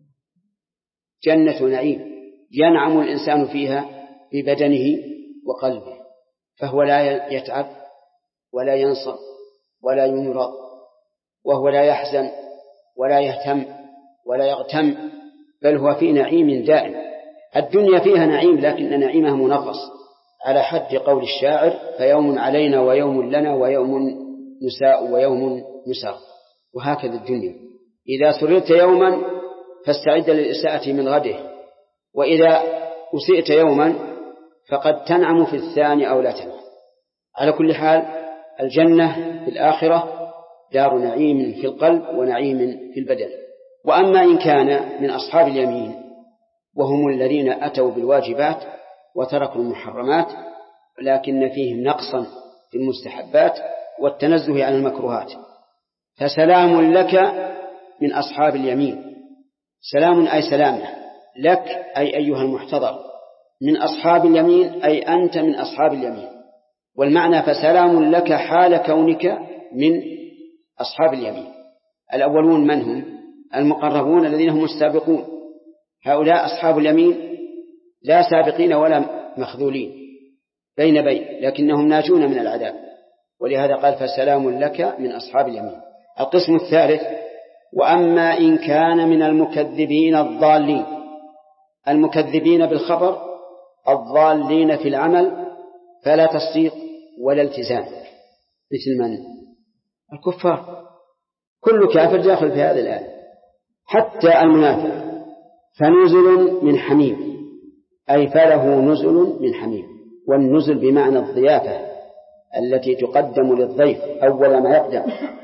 جنة نعيم ينعم الإنسان فيها ببدنه وقلبه، فهو لا يتعب ولا ينصب ولا يمرض، وهو لا يحزن ولا يهتم ولا يغتم، بل هو في نعيم دائم. الدنيا فيها نعيم لكن نعيمها منغص، على حد قول الشاعر: فيوم علينا ويوم لنا ويوم نساء ويوم نساء. وهكذا الدنيا، إذا سررت يوما فاستعد للإساءة من غده، وإذا أسئت يوما فقد تنعم في الثاني أو لا تنعم. على كل حال الجنة في الآخرة دار نعيم في القلب ونعيم في البدن. وأما إن كان من أصحاب اليمين وهم الذين أتوا بالواجبات وتركوا المحرمات لكن فيهم نقصا في المستحبات والتنزه عن المكروهات، فسلام لك من أصحاب اليمين. سلام أي سلامة لك أي أيها المحتضر من أصحاب اليمين، أي أنت من أصحاب اليمين. والمعنى فسلام لك حال كونك من أصحاب اليمين. الأولون من هم؟ المقربون الذين هم السابقون، هؤلاء أصحاب اليمين لا سابقين ولا مخذولين بين لكنهم ناجون من العذاب، ولهذا قال فسلام لك من أصحاب اليمين. القسم الثالث: وأما إن كان من المكذبين الضالين. المكذبين بالخبر الضالين في العمل، فلا تصديق ولا التزام، مثل من؟ الكفار. كل كافر داخل في هذه الآية، حتى المنافق. فنزل من حميم أي فله نزل من حميم، والنزل بمعنى الضيافة التي تقدم للضيف أول ما يقدم.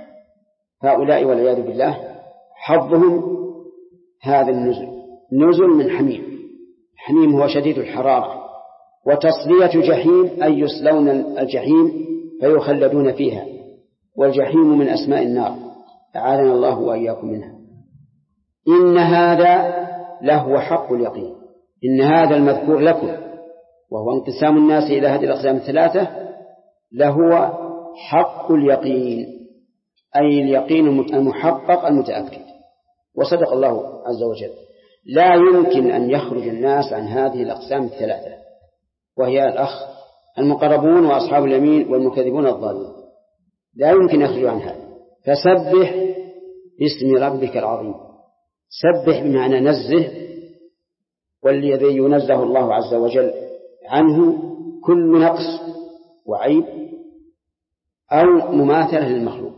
هؤلاء والعياذ بالله حظهم هذا النزل، نزل من حميم. حميم هو شديد الحرارة. وتصلية جحيم أي يصلون الجحيم فيخلدون فيها، والجحيم من أسماء النار، أعاذنا الله وإياكم منها. إن هذا لهو حق اليقين. إن هذا المذكور لكم وهو انقسام الناس إلى هذه الأقسام الثلاثة لهو حق اليقين، أي اليقين المحقق المتأكد. وصدق الله عز وجل. لا يمكن أن يخرج الناس عن هذه الأقسام الثلاثة، وهي الأخ المقربون وأصحاب اليمين والمكذبون الضالون، لا يمكن يخرجوا عنها. فسبح باسم ربك العظيم. سبح بمعنى نزه، والذي ينزه الله عز وجل عنه كل نقص وعيب أو مماثلة للمخلوق،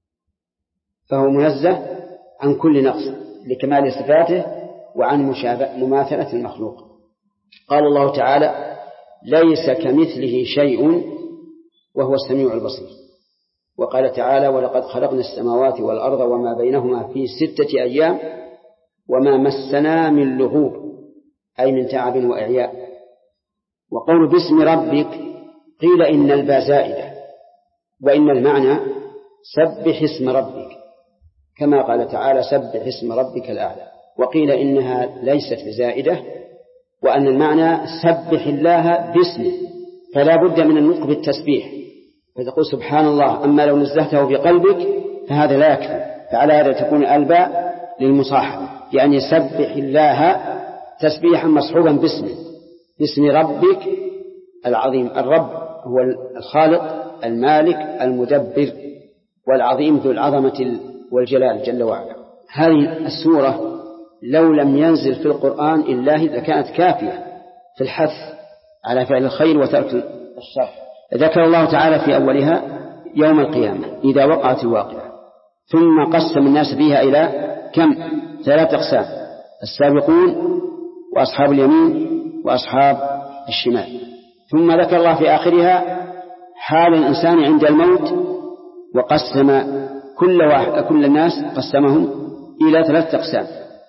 فهو منزه عن كل نقص لكمال صفاته وعن مماثلة المخلوق. قال الله تعالى: ليس كمثله شيء وهو السميع البصير. وقال تعالى: ولقد خلقنا السماوات والأرض وما بينهما في 6 أيام وما مسنا من لغوب، أي من تعب وإعياء. وقول باسم ربك قيل إن الباء زائدة، وإن المعنى سبح اسم ربك، كما قال تعالى: سبح اسم ربك الأعلى. وقيل إنها ليست بزائدة، وأن المعنى سبح الله باسمه، فلا بد من النطق بالتسبيح، فتقول سبحان الله. أما لو نزهته بقلبك فهذا لا يكفي، فعلى هذا تكون الباء للمصاحبة، يعني سبح الله تسبيحا مصحوبا باسمه، باسم ربك العظيم. الرب هو الخالق المالك المدبر، والعظيم ذو العظمة والجلال جل وعلا. هذه السورة لو لم ينزل في القرآن إلا لكانت كافية في الحث على فعل الخير وترك الشر. ذكر الله تعالى في أولها يوم القيامة إذا وقعت الواقعة، ثم قسم الناس فيها إلى كم؟ 3 أقسام: السابقون وأصحاب اليمين وأصحاب الشمال. ثم ذكر الله في آخرها حال الإنسان عند الموت، وقسم كل الناس قسمهم إلى 3 أقسام: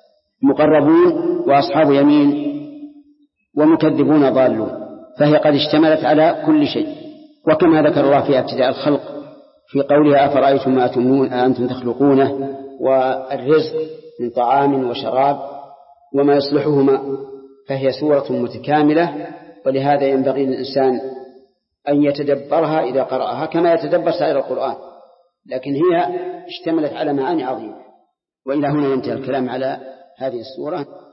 مقربون وأصحاب يمين ومكذبون ضالون. فهي قد اشتملت على كل شيء. وكما ذكر الله في ابتداء الخلق في قولها: أفرأيتم ما تمنون أأنتم تخلقونه، والرزق من طعام وشراب وما يصلحهما، فهي سورة متكاملة. ولهذا ينبغي للإنسان أن يتدبرها إذا قرأها كما يتدبر سائر القرآن، لكن هي اشتملت على معاني عظيمة. وإلى هنا ينتهي الكلام على هذه السورة.